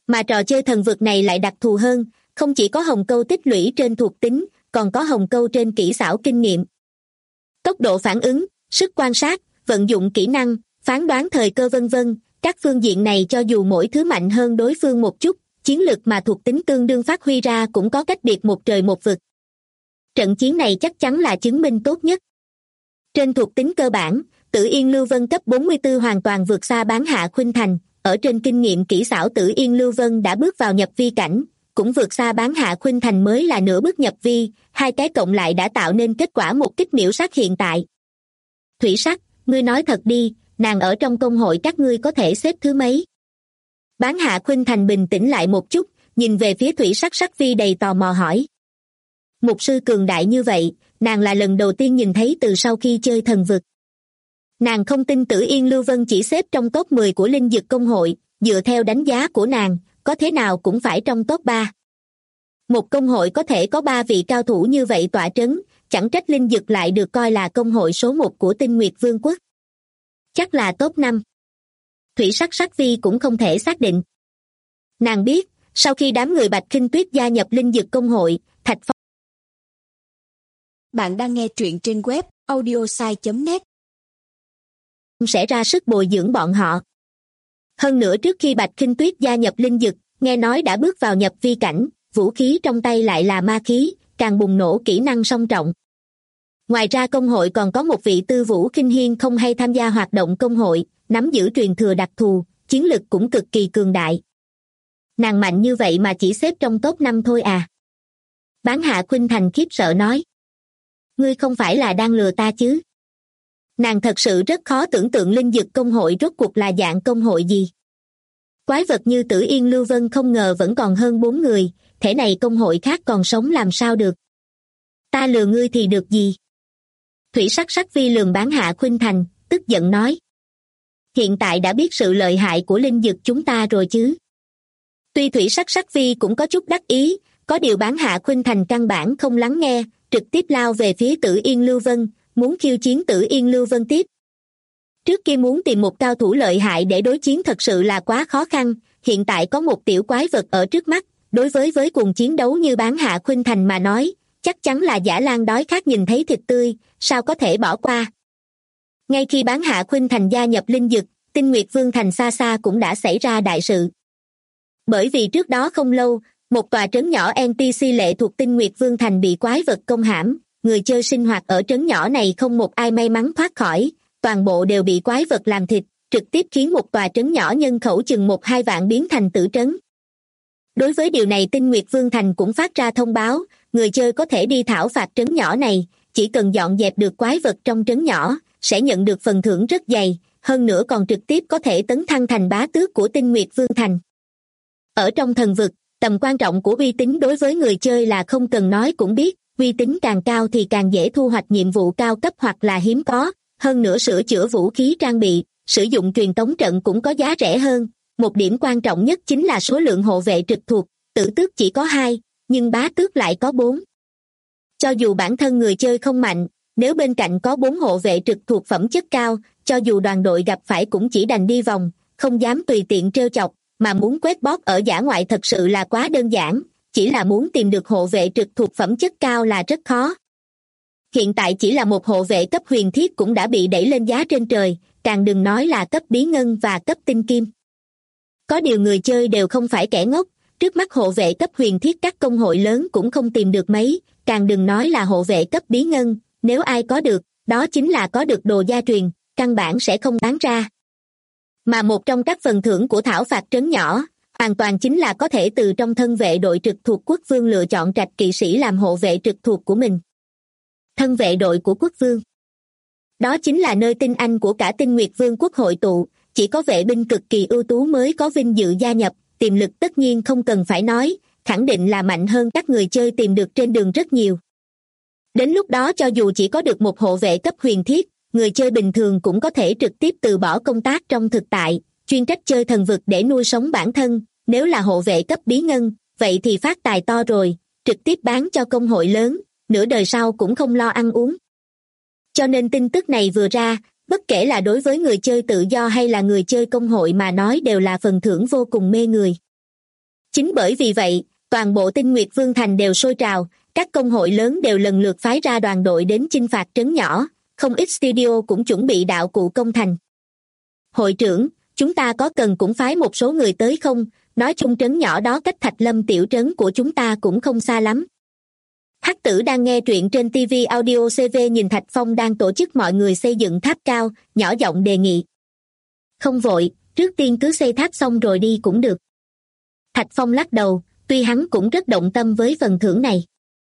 Mà trò chơi thần vực này lại đặc thù hơn, không chỉ có hồng câu tích lũy trên thuộc tính, còn có hồng câu trên kỹ xảo kinh nghiệm. Tốc độ phản ứng, sức quan sát, vận dụng kỹ năng, phán đoán thời cơ vân vân, các phương diện này cho dù mỗi thứ mạnh hơn đối phương một chút, chiến lực mà thuộc tính tương đương phát huy ra cũng có cách biệt một trời một vực. Trận chiến này chắc chắn là chứng minh tốt nhất. Trên thuộc tính cơ bản, Tử Yên Lưu Vân cấp 44 hoàn toàn vượt xa Bán Hạ Khuynh Thành, ở trên kinh nghiệm kỹ xảo Tử Yên Lưu Vân đã bước vào nhập vi cảnh, cũng vượt xa Bán Hạ Khuynh Thành mới là nửa bước nhập vi, hai cái cộng lại đã tạo nên kết quả một kích miểu sát hiện tại. Thủy Sắc, ngươi nói thật đi, nàng ở trong công hội các ngươi có thể xếp thứ mấy? Bán Hạ Khuynh Thành bình tĩnh lại một chút, nhìn về phía Thủy Sắc Sắc Vi đầy tò mò hỏi. Mục sư cường đại như vậy, nàng là lần đầu tiên nhìn thấy từ sau khi chơi thần vực. Nàng không tin Tử Yên Lưu Vân chỉ xếp trong top 10 của linh dược công hội, dựa theo đánh giá của nàng, có thế nào cũng phải trong top 3. Một công hội có thể có 3 vị cao thủ như vậy tọa trấn, chẳng trách linh dược lại được coi là công hội số 1 của Tinh Nguyệt Vương quốc. Chắc là top 5. Thủy Sắc Sắc Vi cũng không thể xác định. Nàng biết, sau khi đám người Bạch Khinh Tuyết gia nhập linh dược công hội, Thạch Phong. Bạn đang nghe truyện trên web audiosai.net. Sẽ ra sức bồi dưỡng bọn họ. Hơn nữa trước khi Bạch Khinh Tuyết gia nhập linh dược, nghe nói đã bước vào nhập vi cảnh, vũ khí trong tay lại là ma khí, càng bùng nổ kỹ năng song trọng. Ngoài ra công hội còn có một vị Tư Vũ Khinh Hiên không hay tham gia hoạt động công hội, nắm giữ truyền thừa đặc thù, chiến lực cũng cực kỳ cường đại. Nàng mạnh như vậy mà chỉ xếp trong top 5 thôi à? Bán Hạ Khuynh Thành khiếp sợ nói. Ngươi không phải là đang lừa ta chứ? Nàng thật sự rất khó tưởng tượng linh dược công hội rốt cuộc là dạng công hội gì. Quái vật như Tử Yên Lưu Vân không ngờ vẫn còn hơn 4 người, thể này công hội khác còn sống làm sao được. Ta lừa ngươi thì được gì? Thủy Sắc Sắc Vi lườm Bán Hạ Khuynh Thành, tức giận nói. Hiện tại đã biết sự lợi hại của linh dược chúng ta rồi chứ. Tuy Thủy Sắc Sắc Vi cũng có chút đắc ý, có điều Bán Hạ Khuynh Thành căn bản không lắng nghe, trực tiếp lao về phía Tử Yên Lưu Vân, muốn khiêu chiến Tử Yên Lưu Vân tiếp. Trước kia muốn tìm một cao thủ lợi hại để đối chiến thật sự là quá khó khăn, hiện tại có một tiểu quái vật ở trước mắt, đối với cuồng chiến đấu như Bán Hạ Khuynh Thành mà nói, chắc chắn là dã lang đói khát nhìn thấy thịt tươi, sao có thể bỏ qua. Ngay khi Bán Hạ Khuynh Thành gia nhập linh dực, Tinh Nguyệt Vương thành xa xa cũng đã xảy ra đại sự. Bởi vì trước đó không lâu, một tòa trấn nhỏ NPC lệ thuộc Tinh Nguyệt Vương thành bị quái vật công hãm, người chơi sinh hoạt ở trấn nhỏ này không một ai may mắn thoát khỏi, toàn bộ đều bị quái vật làm thịt, trực tiếp khiến một tòa trấn nhỏ nhân khẩu chừng 1-2 vạn biến thành tử trấn. Đối với điều này Tinh Nguyệt Vương thành cũng phát ra thông báo, người chơi có thể đi thảo phạt trấn nhỏ này, chỉ cần dọn dẹp được quái vật trong trấn nhỏ, sẽ nhận được phần thưởng rất dày, hơn nữa còn trực tiếp có thể tấn thăng thành bá tước của Tinh Nguyệt Vương thành. Ở trong thần vực, tầm quan trọng của uy tín đối với người chơi là không cần nói cũng biết, uy tín càng cao thì càng dễ thu hoạch nhiệm vụ cao cấp hoặc là hiếm có, hơn nữa sửa chữa vũ khí trang bị, sử dụng truyền tống trận cũng có giá rẻ hơn. Một điểm quan trọng nhất chính là số lượng hộ vệ trực thuộc, tử tước chỉ có 2, nhưng bá tước lại có 4. Cho dù bản thân người chơi không mạnh, nếu bên cạnh có 4 hộ vệ trực thuộc phẩm chất cao, cho dù đoàn đội gặp phải cũng chỉ đành đi vòng, không dám tùy tiện trêu chọc, mà muốn quét bot ở dã ngoại thật sự là quá đơn giản, chỉ là muốn tìm được hộ vệ trực thuộc phẩm chất cao là rất khó. Hiện tại chỉ là một hộ vệ cấp huyền thiết cũng đã bị đẩy lên giá trên trời, càng đừng nói là cấp bí ngân và cấp tinh kim. Có điều người chơi đều không phải kẻ ngốc, trước mắt hộ vệ cấp huyền thiết các công hội lớn cũng không tìm được mấy, càng đừng nói là hộ vệ cấp bí ngân, nếu ai có được, đó chính là có được đồ gia truyền, căn bản sẽ không bán ra. Mà một trong các phần thưởng của thảo phạt trấn nhỏ, hoàn toàn chính là có thể từ trong thân vệ đội trực thuộc quốc vương lựa chọn trạch kỵ sĩ làm hộ vệ trực thuộc của mình. Thân vệ đội của quốc vương. Đó chính là nơi tinh anh của cả Tinh Nguyệt Vương quốc hội tụ, chỉ có vệ binh cực kỳ ưu tú mới có vinh dự gia nhập, tiềm lực tất nhiên không cần phải nói, khẳng định là mạnh hơn các người chơi tìm được trên đường rất nhiều. Đến lúc đó cho dù chỉ có được một hộ vệ cấp huyền thiết, người chơi bình thường cũng có thể trực tiếp từ bỏ công tác trong thực tại, chuyên trách chơi thần vực để nuôi sống bản thân, nếu là hộ vệ cấp bí ngân, vậy thì phát tài to rồi, trực tiếp bán cho công hội lớn, nửa đời sau cũng không lo ăn uống. Cho nên tin tức này vừa ra, bất kể là đối với người chơi tự do hay là người chơi công hội mà nói đều là phần thưởng vô cùng mê người. Chính bởi vì vậy, toàn bộ Tinh Nguyệt Vương thành đều sôi trào, các công hội lớn đều lần lượt phái ra đoàn đội đến chinh phạt trấn nhỏ, không ít studio cũng chuẩn bị đạo cụ công thành. Hội trưởng, chúng ta có cần cũng phái một số người tới không? Nói chung trấn nhỏ đó cách Thạch Lâm tiểu trấn của chúng ta cũng không xa lắm. Hắc Tử đang nghe truyện trên TV Audio CV nhìn Thạch Phong đang tổ chức mọi người xây dựng tháp cao, nhỏ giọng đề nghị. Không vội, trước tiên cứ xây tháp xong rồi đi cũng được. Thạch Phong lắc đầu, tuy hắn cũng rất động tâm với phần thưởng này.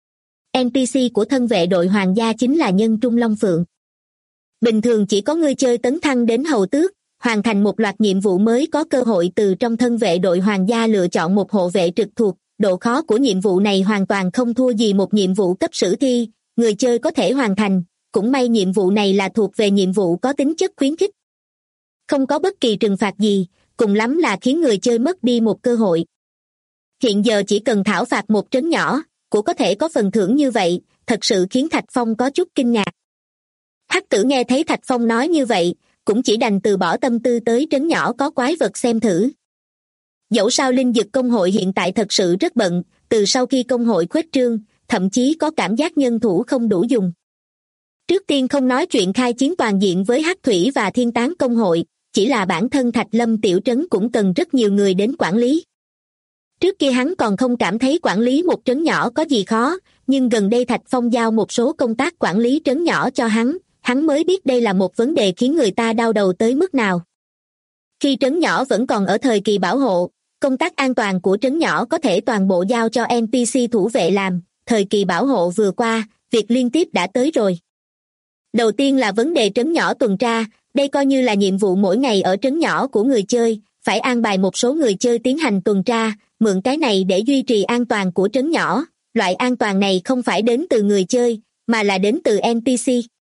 NPC của thân vệ đội hoàng gia chính là nhân trung long phượng. Bình thường chỉ có người chơi tấn thăng đến hầu tước, hoàn thành một loạt nhiệm vụ mới có cơ hội từ trong thân vệ đội hoàng gia lựa chọn một hộ vệ trực thuộc. Độ khó của nhiệm vụ này hoàn toàn không thua gì một nhiệm vụ cấp sử thi, người chơi có thể hoàn thành, cũng may nhiệm vụ này là thuộc về nhiệm vụ có tính chất khuyến khích. Không có bất kỳ trừng phạt gì, cùng lắm là khiến người chơi mất đi một cơ hội. Hiện giờ chỉ cần thảo phạt một trấn nhỏ, cũng có thể có phần thưởng như vậy, thật sự khiến Thạch Phong có chút kinh ngạc. Hắc Tử nghe thấy Thạch Phong nói như vậy, cũng chỉ đành từ bỏ tâm tư tới trấn nhỏ có quái vật xem thử. Dẫu sao linh dực công hội hiện tại thật sự rất bận, từ sau khi công hội khuếch trương, thậm chí có cảm giác nhân thủ không đủ dùng. Trước tiên không nói chuyện khai chiến toàn diện với Hắc Thủy và Thiên Tán công hội, chỉ là bản thân Thạch Lâm tiểu trấn cũng cần rất nhiều người đến quản lý. Trước kia hắn còn không cảm thấy quản lý một trấn nhỏ có gì khó, nhưng gần đây Thạch Phong giao một số công tác quản lý trấn nhỏ cho hắn mới biết đây là một vấn đề khiến người ta đau đầu tới mức nào. Khi trấn nhỏ vẫn còn ở thời kỳ bảo hộ, công tác an toàn của trấn nhỏ có thể toàn bộ giao cho NPC thủ vệ làm, thời kỳ bảo hộ vừa qua, việc liên tiếp đã tới rồi. Đầu tiên là vấn đề trấn nhỏ tuần tra, đây coi như là nhiệm vụ mỗi ngày ở trấn nhỏ của người chơi, phải an bài một số người chơi tiến hành tuần tra, mượn cái này để duy trì an toàn của trấn nhỏ. Loại an toàn này không phải đến từ người chơi, mà là đến từ NPC.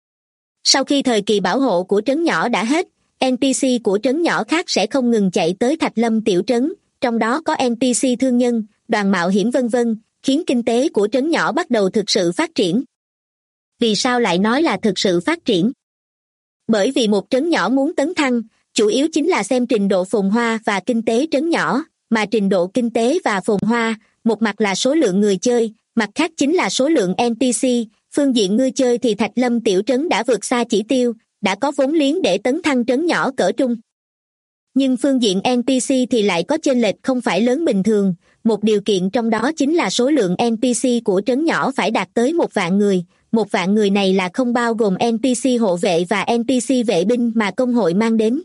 Sau khi thời kỳ bảo hộ của trấn nhỏ đã hết, NPC của trấn nhỏ khác sẽ không ngừng chạy tới Thạch Lâm tiểu trấn, trong đó có NPC thương nhân, đoàn mạo hiểm vân vân, khiến kinh tế của trấn nhỏ bắt đầu thực sự phát triển. Vì sao lại nói là thực sự phát triển? Bởi vì một trấn nhỏ muốn tấn thăng, chủ yếu chính là xem trình độ phồn hoa và kinh tế trấn nhỏ, mà trình độ kinh tế và phồn hoa, một mặt là số lượng người chơi, mặt khác chính là số lượng NPC, phương diện người chơi thì Thạch Lâm tiểu trấn đã vượt xa chỉ tiêu, đã có vốn liếng để tấn thăng trấn nhỏ cỡ trung. Nhưng phương diện NPC thì lại có chênh lệch không phải lớn bình thường, một điều kiện trong đó chính là số lượng NPC của trấn nhỏ phải đạt tới 1.000 người, 1.000 người này là không bao gồm NPC hộ vệ và NPC vệ binh mà công hội mang đến.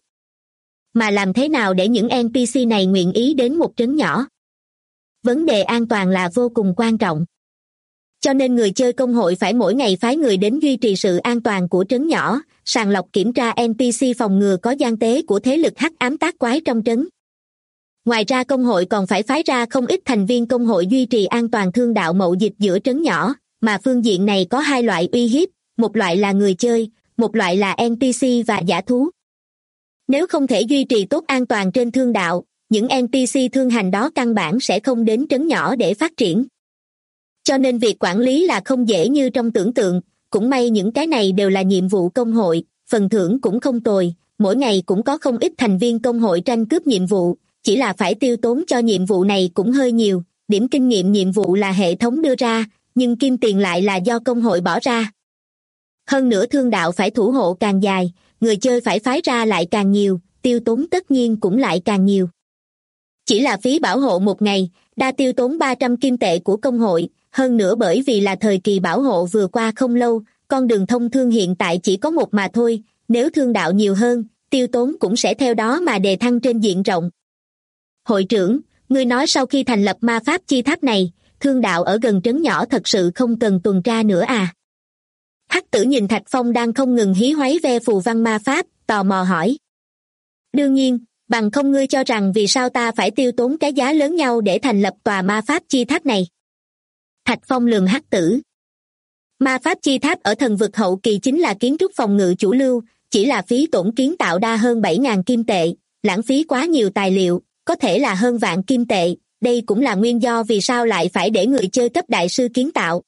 Mà làm thế nào để những NPC này nguyện ý đến một trấn nhỏ? Vấn đề an toàn là vô cùng quan trọng. Cho nên người chơi công hội phải mỗi ngày phái người đến duy trì sự an toàn của trấn nhỏ, sàng lọc kiểm tra NPC phòng ngừa có gian tế của thế lực hắc ám tác quái trong trấn. Ngoài ra công hội còn phải phái ra không ít thành viên công hội duy trì an toàn thương đạo mậu dịch giữa trấn nhỏ, mà phương diện này có hai loại uy hiếp, một loại là người chơi, một loại là NPC và giả thú. Nếu không thể duy trì tốt an toàn trên thương đạo, những NPC thương hành đó căn bản sẽ không đến trấn nhỏ để phát triển. Cho nên việc quản lý là không dễ như trong tưởng tượng, cũng may những cái này đều là nhiệm vụ công hội, phần thưởng cũng không tồi, mỗi ngày cũng có không ít thành viên công hội tranh cướp nhiệm vụ, chỉ là phải tiêu tốn cho nhiệm vụ này cũng hơi nhiều, điểm kinh nghiệm nhiệm vụ là hệ thống đưa ra, nhưng kim tiền lại là do công hội bỏ ra. Hơn nữa thương đạo phải thủ hộ càng dài, người chơi phải phái ra lại càng nhiều, tiêu tốn tất nhiên cũng lại càng nhiều. Chỉ là phí bảo hộ một ngày, đã tiêu tốn 300 kim tệ của công hội, hơn nữa bởi vì là thời kỳ bảo hộ vừa qua không lâu, con đường thông thương hiện tại chỉ có một mà thôi, nếu thương đạo nhiều hơn, tiêu tốn cũng sẽ theo đó mà đề thăng trên diện rộng. Hội trưởng, ngươi nói sau khi thành lập ma pháp chi tháp này, thương đạo ở gần trấn nhỏ thật sự không cần tuần tra nữa à? Hắc Tử nhìn Thạch Phong đang không ngừng hí hoáy ve phù văn ma pháp, tò mò hỏi. Đương nhiên, bằng không ngươi cho rằng vì sao ta phải tiêu tốn cái giá lớn nhau để thành lập tòa ma pháp chi tháp này? Thạch Phong lườm Hắc Tử. Ma pháp chi tháp ở thần vực hậu kỳ chính là kiến trúc phòng ngự chủ lưu, chỉ là phí tổn kiến tạo đa hơn 7.000 kim tệ, lãng phí quá nhiều tài liệu, có thể là hơn vạn kim tệ, đây cũng là nguyên do vì sao lại phải để người chơi cấp đại sư kiến tạo.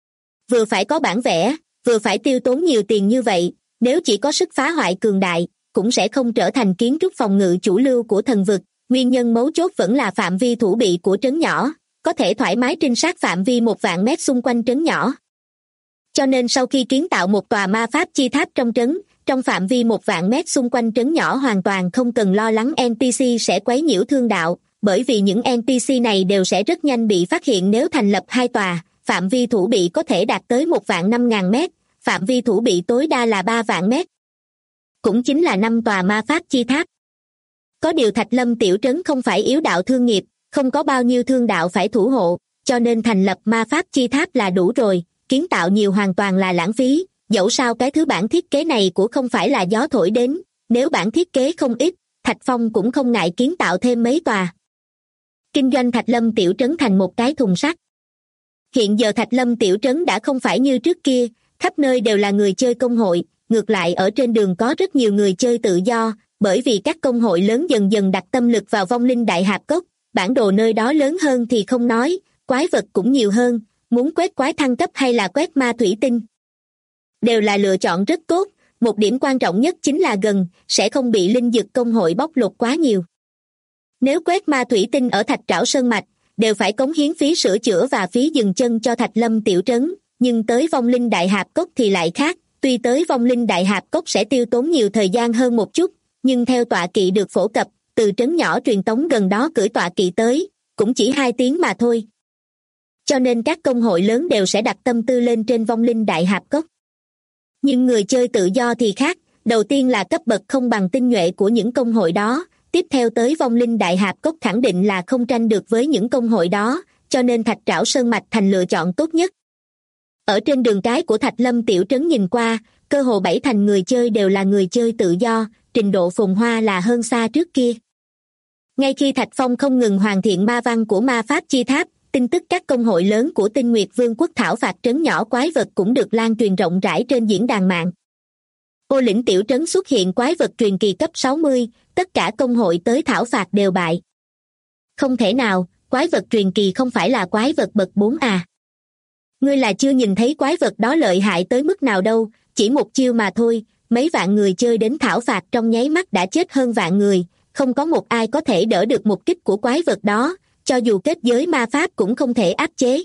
Vừa phải có bản vẽ, vừa phải tiêu tốn nhiều tiền như vậy, nếu chỉ có sức phá hoại cường đại, cũng sẽ không trở thành kiến trúc phòng ngự chủ lưu của thần vực, nguyên nhân mấu chốt vẫn là phạm vi thủ bị của trấn nhỏ, có thể thoải mái trinh sát phạm vi 1.000 mét xung quanh trấn nhỏ. Cho nên sau khi kiến tạo một tòa ma pháp chi tháp trong trấn, trong phạm vi 1.000 mét xung quanh trấn nhỏ hoàn toàn không cần lo lắng NPC sẽ quấy nhiễu thương đạo, bởi vì những NPC này đều sẽ rất nhanh bị phát hiện nếu thành lập 2 tòa, phạm vi thủ bị có thể đạt tới 1.500.000 mét, phạm vi thủ bị tối đa là 3.000 mét. Cũng chính là 5 tòa ma pháp chi tháp. Có điều Thạch Lâm tiểu trấn không phải yếu đạo thương nghiệp, không có bao nhiêu thương đạo phải thủ hộ, cho nên thành lập ma pháp chi tháp là đủ rồi, kiến tạo nhiều hoàn toàn là lãng phí, dẫu sao cái thứ bản thiết kế này của không phải là gió thổi đến, nếu bản thiết kế không ít, Thạch Phong cũng không ngại kiến tạo thêm mấy tòa. Kinh doanh Thạch Lâm tiểu trấn thành một cái thùng sắt. Hiện giờ Thạch Lâm tiểu trấn đã không phải như trước kia, khắp nơi đều là người chơi công hội, ngược lại ở trên đường có rất nhiều người chơi tự do, bởi vì các công hội lớn dần dần đặt tâm lực vào vong linh đại hạp cốc, bản đồ nơi đó lớn hơn thì không nói, quái vật cũng nhiều hơn, muốn quét quái thăng cấp hay là quét ma thủy tinh. Đều là lựa chọn rất tốt, một điểm quan trọng nhất chính là gần, sẽ không bị linh dực công hội bóc lột quá nhiều. Nếu quét ma thủy tinh ở Thạch Trảo Sơn Mạch, đều phải cống hiến phí sửa chữa và phí dừng chân cho Thạch Lâm tiểu trấn, nhưng tới vong linh đại hạp cốc thì lại khác, tuy tới vong linh đại hạp cốc sẽ tiêu tốn nhiều thời gian hơn một chút, nhưng theo tọa kỵ được phổ cập, từ trấn nhỏ truyền tống gần đó cưỡi tọa kỵ tới, cũng chỉ 2 tiếng mà thôi. Cho nên các công hội lớn đều sẽ đặt tâm tư lên trên vong linh đại hạp cốc. Nhưng người chơi tự do thì khác, đầu tiên là cấp bậc không bằng tinh nhuệ của những công hội đó, tiếp theo tới vong linh đại hạp cốc khẳng định là không tranh được với những công hội đó, cho nên Thạch Trảo Sơn Mạch thành lựa chọn tốt nhất. Ở trên đường cái của Thạch Lâm tiểu trấn nhìn qua, cơ hồ 7 thành người chơi đều là người chơi tự do, trình độ phồn hoa là hơn xa trước kia. Ngay khi Thạch Phong không ngừng hoàn thiện ma văn của ma pháp chi tháp, tin tức các công hội lớn của Tinh Nguyệt Vương quốc thảo phạt trấn nhỏ quái vật cũng được lan truyền rộng rãi trên diễn đàn mạng. Ô Lĩnh tiểu trấn xuất hiện quái vật truyền kỳ cấp 60, tất cả công hội tới thảo phạt đều bại. Không thể nào, quái vật truyền kỳ không phải là quái vật bậc 4 à? Ngươi là chưa nhìn thấy quái vật đó lợi hại tới mức nào đâu, chỉ một chiêu mà thôi, mấy vạn người chơi đến thảo phạt trong nháy mắt đã chết hơn vạn người, không có một ai có thể đỡ được một kích của quái vật đó, cho dù kết giới ma pháp cũng không thể áp chế.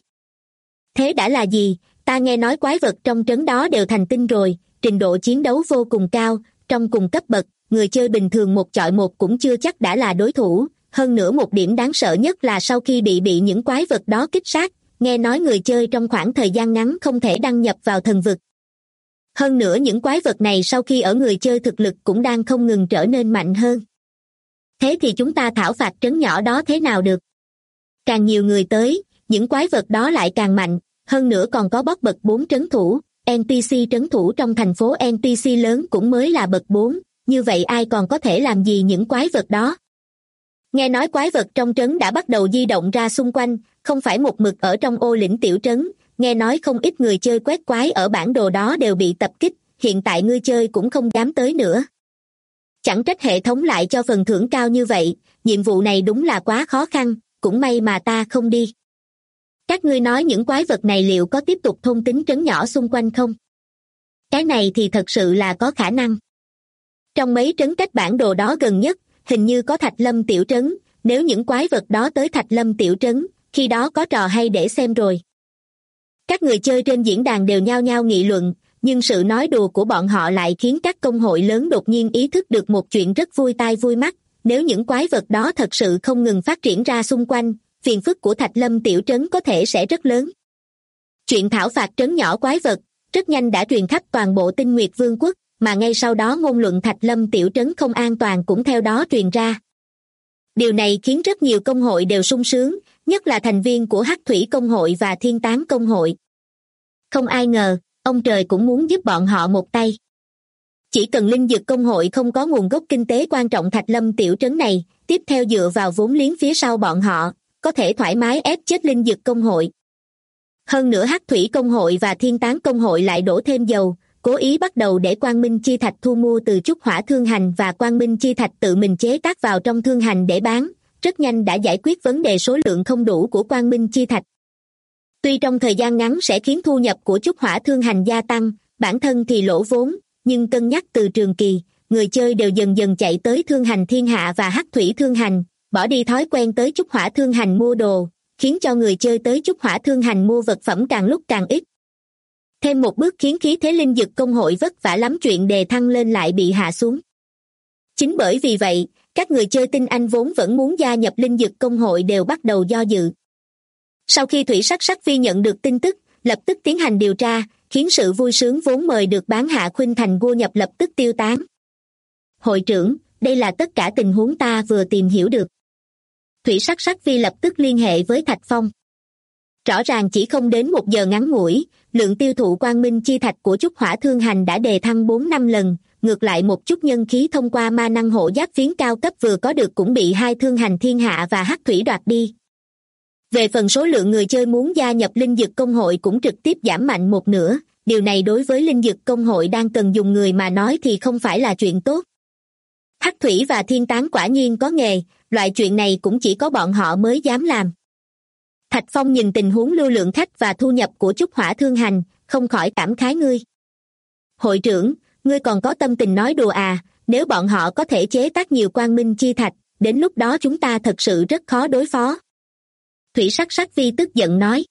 Thế đã là gì? Ta nghe nói quái vật trong trấn đó đều thành tinh rồi, trình độ chiến đấu vô cùng cao, trong cùng cấp bậc, người chơi bình thường 1 chọi 1 cũng chưa chắc đã là đối thủ, hơn nữa một điểm đáng sợ nhất là sau khi bị những quái vật đó kích sát, nghe nói người chơi trong khoảng thời gian ngắn không thể đăng nhập vào thần vực. Hơn nữa những quái vật này sau khi ở người chơi thực lực cũng đang không ngừng trở nên mạnh hơn. Thế thì chúng ta thảo phạt trấn nhỏ đó thế nào được? Càng nhiều người tới, những quái vật đó lại càng mạnh, hơn nữa còn có boss bậc 4 trấn thủ, NPC trấn thủ trong thành phố NPC lớn cũng mới là bậc 4, như vậy ai còn có thể làm gì những quái vật đó? Nghe nói quái vật trong trấn đã bắt đầu di động ra xung quanh, không phải một mực ở trong Ô Lĩnh tiểu trấn, nghe nói không ít người chơi quét quái ở bản đồ đó đều bị tập kích, hiện tại người chơi cũng không dám tới nữa. Chẳng trách hệ thống lại cho phần thưởng cao như vậy, nhiệm vụ này đúng là quá khó khăn, cũng may mà ta không đi. Các ngươi nói những quái vật này liệu có tiếp tục thôn tính trấn nhỏ xung quanh không? Cái này thì thật sự là có khả năng. Trong mấy trấn cách bản đồ đó gần nhất, hình như có Thạch Lâm tiểu trấn, nếu những quái vật đó tới Thạch Lâm tiểu trấn, khi đó có trò hay để xem rồi. Các người chơi trên diễn đàn đều nhao nhao nghị luận, nhưng sự nói đùa của bọn họ lại khiến các công hội lớn đột nhiên ý thức được một chuyện rất vui tai vui mắt, nếu những quái vật đó thật sự không ngừng phát triển ra xung quanh, phiền phức của Thạch Lâm tiểu trấn có thể sẽ rất lớn. Chuyện thảo phạt trấn nhỏ quái vật, rất nhanh đã truyền khắp toàn bộ Tinh Nguyệt Vương quốc, mà ngay sau đó ngôn luận Thạch Lâm tiểu trấn không an toàn cũng theo đó truyền ra. Điều này khiến rất nhiều công hội đều sung sướng, nhất là thành viên của Hắc Thủy công hội và Thiên Tán công hội. Không ai ngờ, ông trời cũng muốn giúp bọn họ một tay. Chỉ cần linh dược công hội không có nguồn gốc kinh tế quan trọng Thạch Lâm tiểu trấn này, tiếp theo dựa vào vốn liếng phía sau bọn họ, có thể thoải mái ép chết linh dược công hội. Hơn nữa Hắc Thủy công hội và Thiên Tán công hội lại đổ thêm dầu, cố ý bắt đầu để Quang Minh chi thạch thu mua từ Trúc Hỏa thương hành và Quang Minh chi thạch tự mình chế tác vào trong thương hành để bán, rất nhanh đã giải quyết vấn đề số lượng không đủ của Quang Minh chi thạch. Tuy trong thời gian ngắn sẽ khiến thu nhập của Trúc Hỏa thương hành gia tăng, bản thân thì lỗ vốn, nhưng cân nhắc từ trường kỳ, người chơi đều dần dần chạy tới thương hành Thiên Hạ và Hắc Thủy thương hành, bỏ đi thói quen tới Trúc Hỏa Thương Hành mua đồ, khiến cho người chơi tới Trúc Hỏa Thương Hành mua vật phẩm càng lúc càng ít. Thêm một bước khiến khí thế linh dực công hội vất vả lắm chuyện đề thăng lên lại bị hạ xuống. Chính bởi vì vậy, các người chơi tinh anh vốn vẫn muốn gia nhập linh dực công hội đều bắt đầu do dự. Sau khi Thủy Sắc Sắc Vi nhận được tin tức, lập tức tiến hành điều tra, khiến sự vui sướng vốn mời được bán hạ khuynh thành vua nhập lập tức tiêu tán. Hội trưởng, đây là tất cả tình huống ta vừa tìm hiểu được. Thủy Sắc Sắc Vi lập tức liên hệ với Thạch Phong. Rõ ràng chỉ không đến một giờ ngắn ngủi, lượng tiêu thụ quang minh chi thạch của Trúc Hỏa Thương Hành đã đề thăng 4-5 lần, ngược lại một chút nhân khí thông qua ma năng hộ giáp phiến cao cấp vừa có được cũng bị hai Thương Hành Thiên Hạ và Hắc Thủy đoạt đi. Về phần số lượng người chơi muốn gia nhập linh dực công hội cũng trực tiếp giảm mạnh một nửa, điều này đối với linh dực công hội đang cần dùng người mà nói thì không phải là chuyện tốt. Hắc Thủy và Thiên Tán quả nhiên có nghề, loại chuyện này cũng chỉ có bọn họ mới dám làm. Thạch Phong nhìn tình huống lưu lượng khách và thu nhập của Trúc Hỏa Thương Hành, không khỏi cảm khái ngươi. Hội trưởng, ngươi còn có tâm tình nói đùa à, nếu bọn họ có thể chế tác nhiều quang minh chi thạch, đến lúc đó chúng ta thật sự rất khó đối phó. Thủy Sắc Sắc Vi tức giận nói.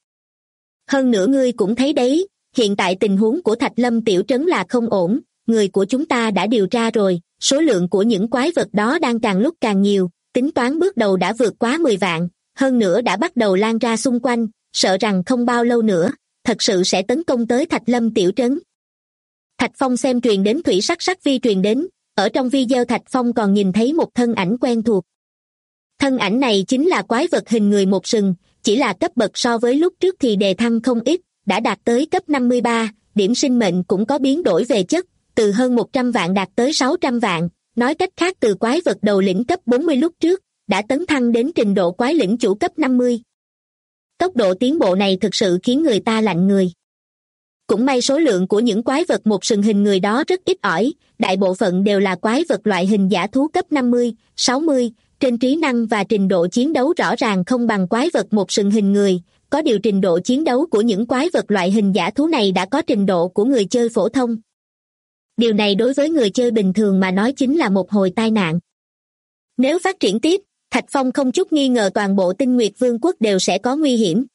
Hơn nữa ngươi cũng thấy đấy, hiện tại tình huống của Thạch Lâm tiểu trấn là không ổn, người của chúng ta đã điều tra rồi, số lượng của những quái vật đó đang càng lúc càng nhiều, tính toán bước đầu đã vượt quá 10 vạn, hơn nữa đã bắt đầu lan ra xung quanh, sợ rằng không bao lâu nữa, thật sự sẽ tấn công tới Thạch Lâm tiểu trấn. Thạch Phong xem truyền đến Thủy Sắc Sắc Vi truyền đến, ở trong video Thạch Phong còn nhìn thấy một thân ảnh quen thuộc. Thân ảnh này chính là quái vật hình người một sừng, chỉ là cấp bậc so với lúc trước thì đề thăng không ít, đã đạt tới cấp 53, điểm sinh mệnh cũng có biến đổi về chất, từ hơn 100 vạn đạt tới 600 vạn, nói cách khác từ quái vật đầu lĩnh cấp 40 lúc trước, đã tấn thăng đến trình độ quái lĩnh chủ cấp 50. Tốc độ tiến bộ này thực sự khiến người ta lạnh người. Cũng may số lượng của những quái vật một sừng hình người đó rất ít ỏi, đại bộ phận đều là quái vật loại hình giả thú cấp 50, 60, trên trí năng và trình độ chiến đấu rõ ràng không bằng quái vật một sừng hình người, có điều trình độ chiến đấu của những quái vật loại hình giả thú này đã có trình độ của người chơi phổ thông. Điều này đối với người chơi bình thường mà nói chính là một hồi tai nạn. Nếu phát triển tiếp, Thạch Phong không chút nghi ngờ toàn bộ Tinh Nguyệt Vương quốc đều sẽ có nguy hiểm.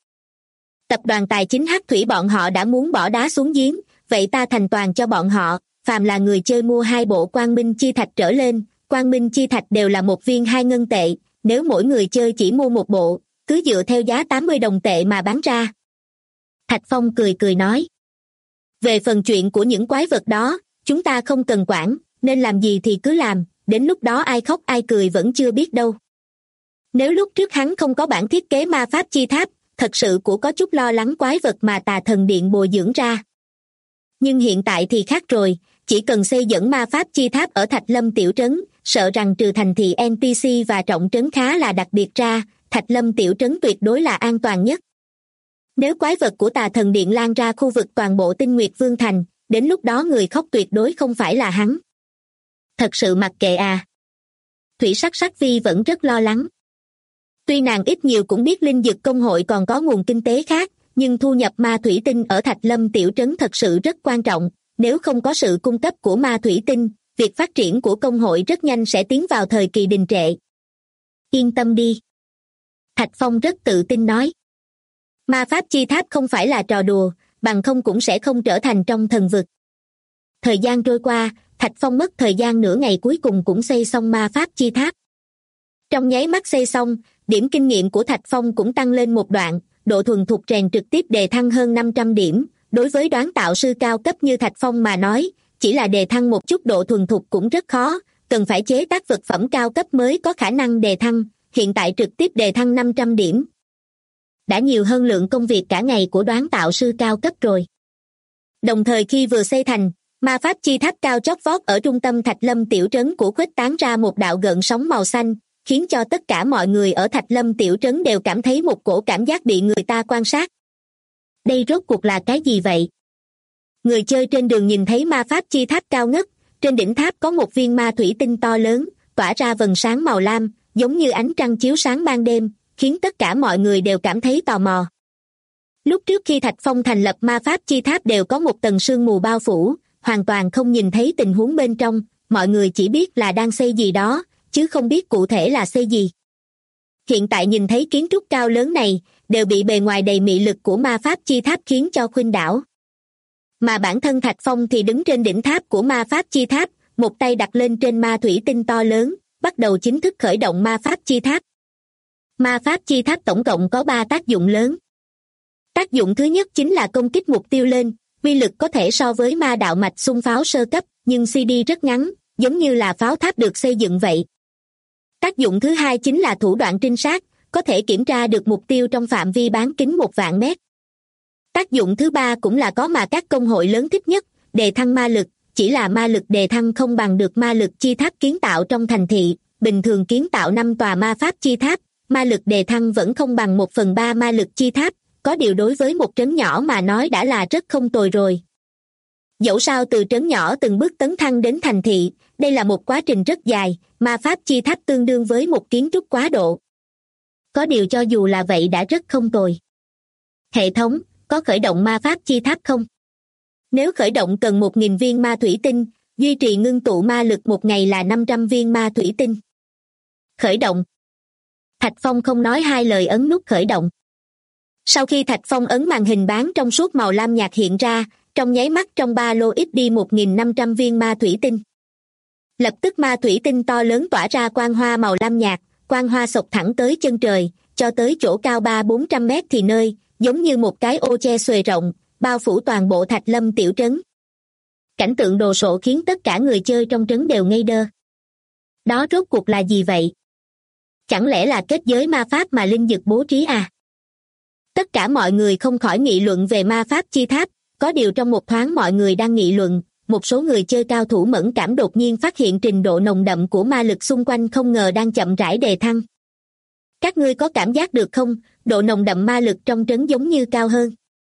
Tập đoàn tài chính Hắc Thủy bọn họ đã muốn bỏ đá xuống giếng, vậy ta thành toàn cho bọn họ, phàm là người chơi mua 2 bộ quang minh chi thạch trở lên, quang minh chi thạch đều là 1 viên 2 ngân tệ, nếu mỗi người chơi chỉ mua 1 bộ, cứ dựa theo giá 80 đồng tệ mà bán ra. Thạch Phong cười cười nói. Về phần chuyện của những quái vật đó, chúng ta không cần quản, nên làm gì thì cứ làm, đến lúc đó ai khóc ai cười vẫn chưa biết đâu. Nếu lúc trước hắn không có bản thiết kế ma pháp chi tháp, thật sự cũng có chút lo lắng quái vật mà Tà Thần Điện bồi dưỡng ra. Nhưng hiện tại thì khác rồi, chỉ cần xây dựng ma pháp chi tháp ở Thạch Lâm tiểu trấn, sợ rằng trừ thành thị NPC và trọng trấn khá là đặc biệt ra, Thạch Lâm tiểu trấn tuyệt đối là an toàn nhất. Nếu quái vật của Tà Thần Điện lan ra khu vực toàn bộ Tinh Nguyệt Vương thành, đến lúc đó người khóc tuyệt đối không phải là hắn. Thật sự mặc kệ à. Thủy Sắc Sắc Vi vẫn rất lo lắng. Tuy nàng ít nhiều cũng biết linh dực công hội còn có nguồn kinh tế khác, nhưng thu nhập ma thủy tinh ở Thạch Lâm tiểu trấn thật sự rất quan trọng, nếu không có sự cung cấp của ma thủy tinh, việc phát triển của công hội rất nhanh sẽ tiến vào thời kỳ đình trệ. Yên tâm đi. Thạch Phong rất tự tin nói. Ma pháp chi tháp không phải là trò đùa, bằng không cũng sẽ không trở thành trong thần vực. Thời gian trôi qua, Thạch Phong mất thời gian nửa ngày cuối cùng cũng xây xong ma pháp chi tháp. Trong nháy mắt xây xong, điểm kinh nghiệm của Thạch Phong cũng tăng lên một đoạn, độ thuần thục rèn trực tiếp đề thăng hơn 500 điểm. Đối với đoán tạo sư cao cấp như Thạch Phong mà nói, chỉ là đề thăng một chút độ thuần thục cũng rất khó, cần phải chế tác vật phẩm cao cấp mới có khả năng đề thăng, hiện tại trực tiếp đề thăng 500 điểm. Đã nhiều hơn lượng công việc cả ngày của đoán tạo sư cao cấp rồi. Đồng thời khi vừa xây thành, ma pháp chi tháp cao chót vót ở trung tâm Thạch Lâm tiểu trấn của khuếch tán ra một đạo gợn sóng màu xanh, khiến cho tất cả mọi người ở Thạch Lâm tiểu trấn đều cảm thấy một cổ cảm giác bị người ta quan sát. Đây rốt cuộc là cái gì vậy? Người chơi trên đường nhìn thấy ma pháp chi tháp cao ngất, trên đỉnh tháp có một viên ma thủy tinh to lớn, tỏa ra vầng sáng màu lam, giống như ánh trăng chiếu sáng ban đêm, khiến tất cả mọi người đều cảm thấy tò mò. Lúc trước khi Thạch Phong thành lập ma pháp chi tháp đều có một tầng sương mù bao phủ, hoàn toàn không nhìn thấy tình huống bên trong, mọi người chỉ biết là đang xây gì đó, chứ không biết cụ thể là xây gì. hiện tại nhìn thấy kiến trúc cao lớn này, đều bị bề ngoài đầy mị lực của ma pháp chi tháp khiến cho khuynh đảo. Mà bản thân Thạch Phong thì đứng trên đỉnh tháp của ma pháp chi tháp, một tay đặt lên trên ma thủy tinh to lớn, bắt đầu chính thức khởi động ma pháp chi tháp. Ma pháp chi tháp tổng cộng có 3 tác dụng lớn. Tác dụng thứ nhất chính là công kích mục tiêu lên, uy lực có thể so với ma đạo mạch xung pháo sơ cấp, nhưng CD rất ngắn, giống như là pháo tháp được xây dựng vậy. Tác dụng thứ hai chính là thủ đoạn trinh sát, có thể kiểm tra được mục tiêu trong phạm vi bán kính 1.000 mét. Tác dụng thứ ba cũng là có mà các công hội lớn thích nhất, đề thăng ma lực, chỉ là ma lực đề thăng không bằng được ma lực chi tháp kiến tạo trong thành thị, bình thường kiến tạo 5 tòa ma pháp chi tháp, ma lực đề thăng vẫn không bằng 1/3 ma lực chi tháp, có điều đối với một trấn nhỏ mà nói đã là rất không tồi rồi. Dẫu sao từ trấn nhỏ từng bước tấn thăng đến thành thị, đây là một quá trình rất dài, ma pháp chi tháp tương đương với một kiến trúc quá độ. Có điều cho dù là vậy đã rất không tồi. Hệ thống, có khởi động ma pháp chi tháp không? Nếu khởi động cần 1.000 viên ma thủy tinh, duy trì ngưng tụ ma lực một ngày là 500 viên ma thủy tinh. Khởi động. Thạch Phong không nói hai lời ấn nút khởi động. Sau khi Thạch Phong ấn, màn hình bán trong suốt màu lam nhạt hiện ra, trong nháy mắt trong ba lô ít đi 1.500 viên ma thủy tinh. Lập tức ma thủy tinh to lớn tỏa ra quang hoa màu lam nhạt, quang hoa xộc thẳng tới chân trời, cho tới chỗ cao 300-400 mét thì nơi, giống như một cái ô che xuề rộng, bao phủ toàn bộ Thạch Lâm tiểu trấn. Cảnh tượng đồ sộ khiến tất cả người chơi trong trấn đều ngây đơ. Đó rốt cuộc là gì vậy? Chẳng lẽ là kết giới ma pháp mà linh dực bố trí à? Tất cả mọi người không khỏi nghị luận về ma pháp chi tháp, có điều trong một thoáng mọi người đang nghị luận, một số người chơi cao thủ mẫn cảm đột nhiên phát hiện trình độ nồng đậm của ma lực xung quanh không ngờ đang chậm rãi đề thăng. Các ngươi có cảm giác được không, độ nồng đậm ma lực trong trấn giống như cao hơn?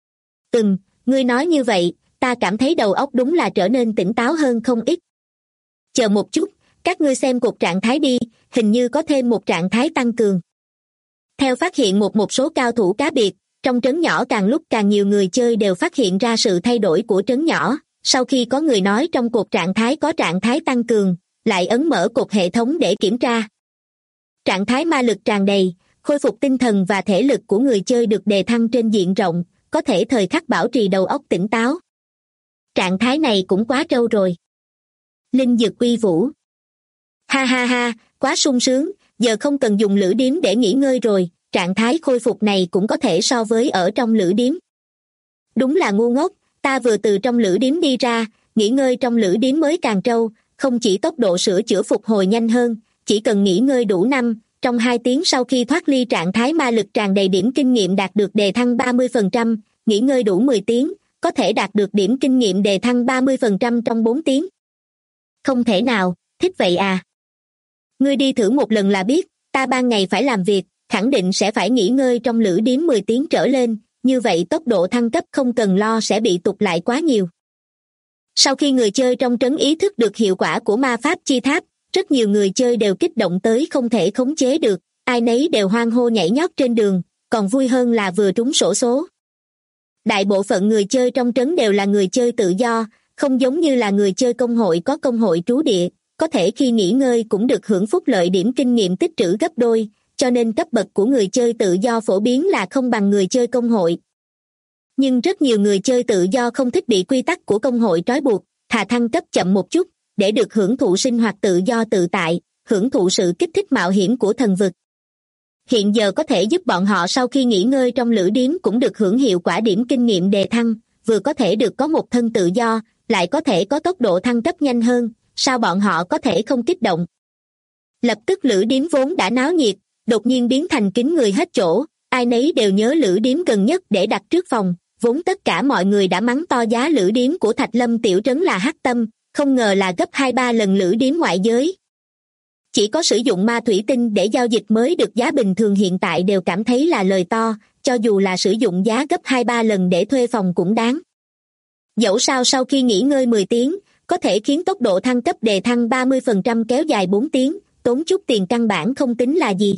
Ngươi nói như vậy, ta cảm thấy đầu óc đúng là trở nên tỉnh táo hơn không ít. Chờ một chút, các ngươi xem cột trạng thái đi, hình như có thêm một trạng thái tăng cường. Theo phát hiện một số cao thủ cá biệt, trong trấn nhỏ càng lúc càng nhiều người chơi đều phát hiện ra sự thay đổi của trấn nhỏ. Sau khi có người nói trong cột trạng thái có trạng thái tăng cường, lại ấn mở cột hệ thống để kiểm tra. Trạng thái ma lực tràn đầy, khôi phục tinh thần và thể lực của người chơi được đề thăng trên diện rộng, có thể thời khắc bảo trì đầu óc tỉnh táo. Trạng thái này cũng quá trâu rồi. Linh dực uy vũ. Ha ha ha, quá sung sướng, giờ không cần dùng lửa điếm để nghỉ ngơi rồi, trạng thái khôi phục này cũng có thể so với ở trong lửa điếm. Đúng là ngu ngốc, ta vừa từ trong lửa điếm đi ra, nghỉ ngơi trong lửa điếm mới càng trâu, không chỉ tốc độ sửa chữa phục hồi nhanh hơn, chỉ cần nghỉ ngơi đủ trong 2 tiếng sau khi thoát ly trạng thái ma lực tràn đầy điểm kinh nghiệm đạt được đề thăng 30%, nghỉ ngơi đủ 10 tiếng, có thể đạt được điểm kinh nghiệm đề thăng 30% trong 4 tiếng. Không thể nào, thích vậy à? Ngươi đi thử một lần là biết, ta ban ngày phải làm việc, khẳng định sẽ phải nghỉ ngơi trong lửa điếm 10 tiếng trở lên, như vậy tốc độ thăng cấp không cần lo sẽ bị tụt lại quá nhiều. Sau khi người chơi trong trấn ý thức được hiệu quả của ma pháp chi tháp, rất nhiều người chơi đều kích động tới không thể khống chế được, ai nấy đều hoan hô nhảy nhót trên đường, còn vui hơn là vừa trúng xổ số. Đại bộ phận người chơi trong trấn đều là người chơi tự do, không giống như là người chơi công hội có công hội trú địa, có thể khi nghỉ ngơi cũng được hưởng phúc lợi điểm kinh nghiệm tích trữ gấp đôi, cho nên cấp bậc của người chơi tự do phổ biến là không bằng người chơi công hội. Nhưng rất nhiều người chơi tự do không thích bị quy tắc của công hội trói buộc, thà thăng cấp chậm một chút, để được hưởng thụ sinh hoạt tự do tự tại, hưởng thụ sự kích thích mạo hiểm của thần vực. Hiện giờ có thể giúp bọn họ sau khi nghỉ ngơi trong lửa điếm cũng được hưởng hiệu quả điểm kinh nghiệm đề thăng, vừa có thể được có một thân tự do, lại có thể có tốc độ thăng cấp nhanh hơn, sao bọn họ có thể không kích động. Lập tức lửa điếm vốn đã náo nhiệt, đột nhiên biến thành kín người hết chỗ, ai nấy đều nhớ lửa điếm gần nhất để đặt trước phòng, vốn tất cả mọi người đã mắng to giá lửa điếm của Thạch Lâm tiểu trấn là hắc tâm, không ngờ là gấp 2-3 lần lửa điếm ngoại giới. Chỉ có sử dụng ma thủy tinh để giao dịch mới được giá bình thường hiện tại đều cảm thấy là lời to, cho dù là sử dụng giá gấp 2-3 lần để thuê phòng cũng đáng. Dẫu sao sau khi nghỉ ngơi 10 tiếng, có thể khiến tốc độ thăng cấp đề thăng 30% kéo dài 4 tiếng, tốn chút tiền căn bản không tính là gì.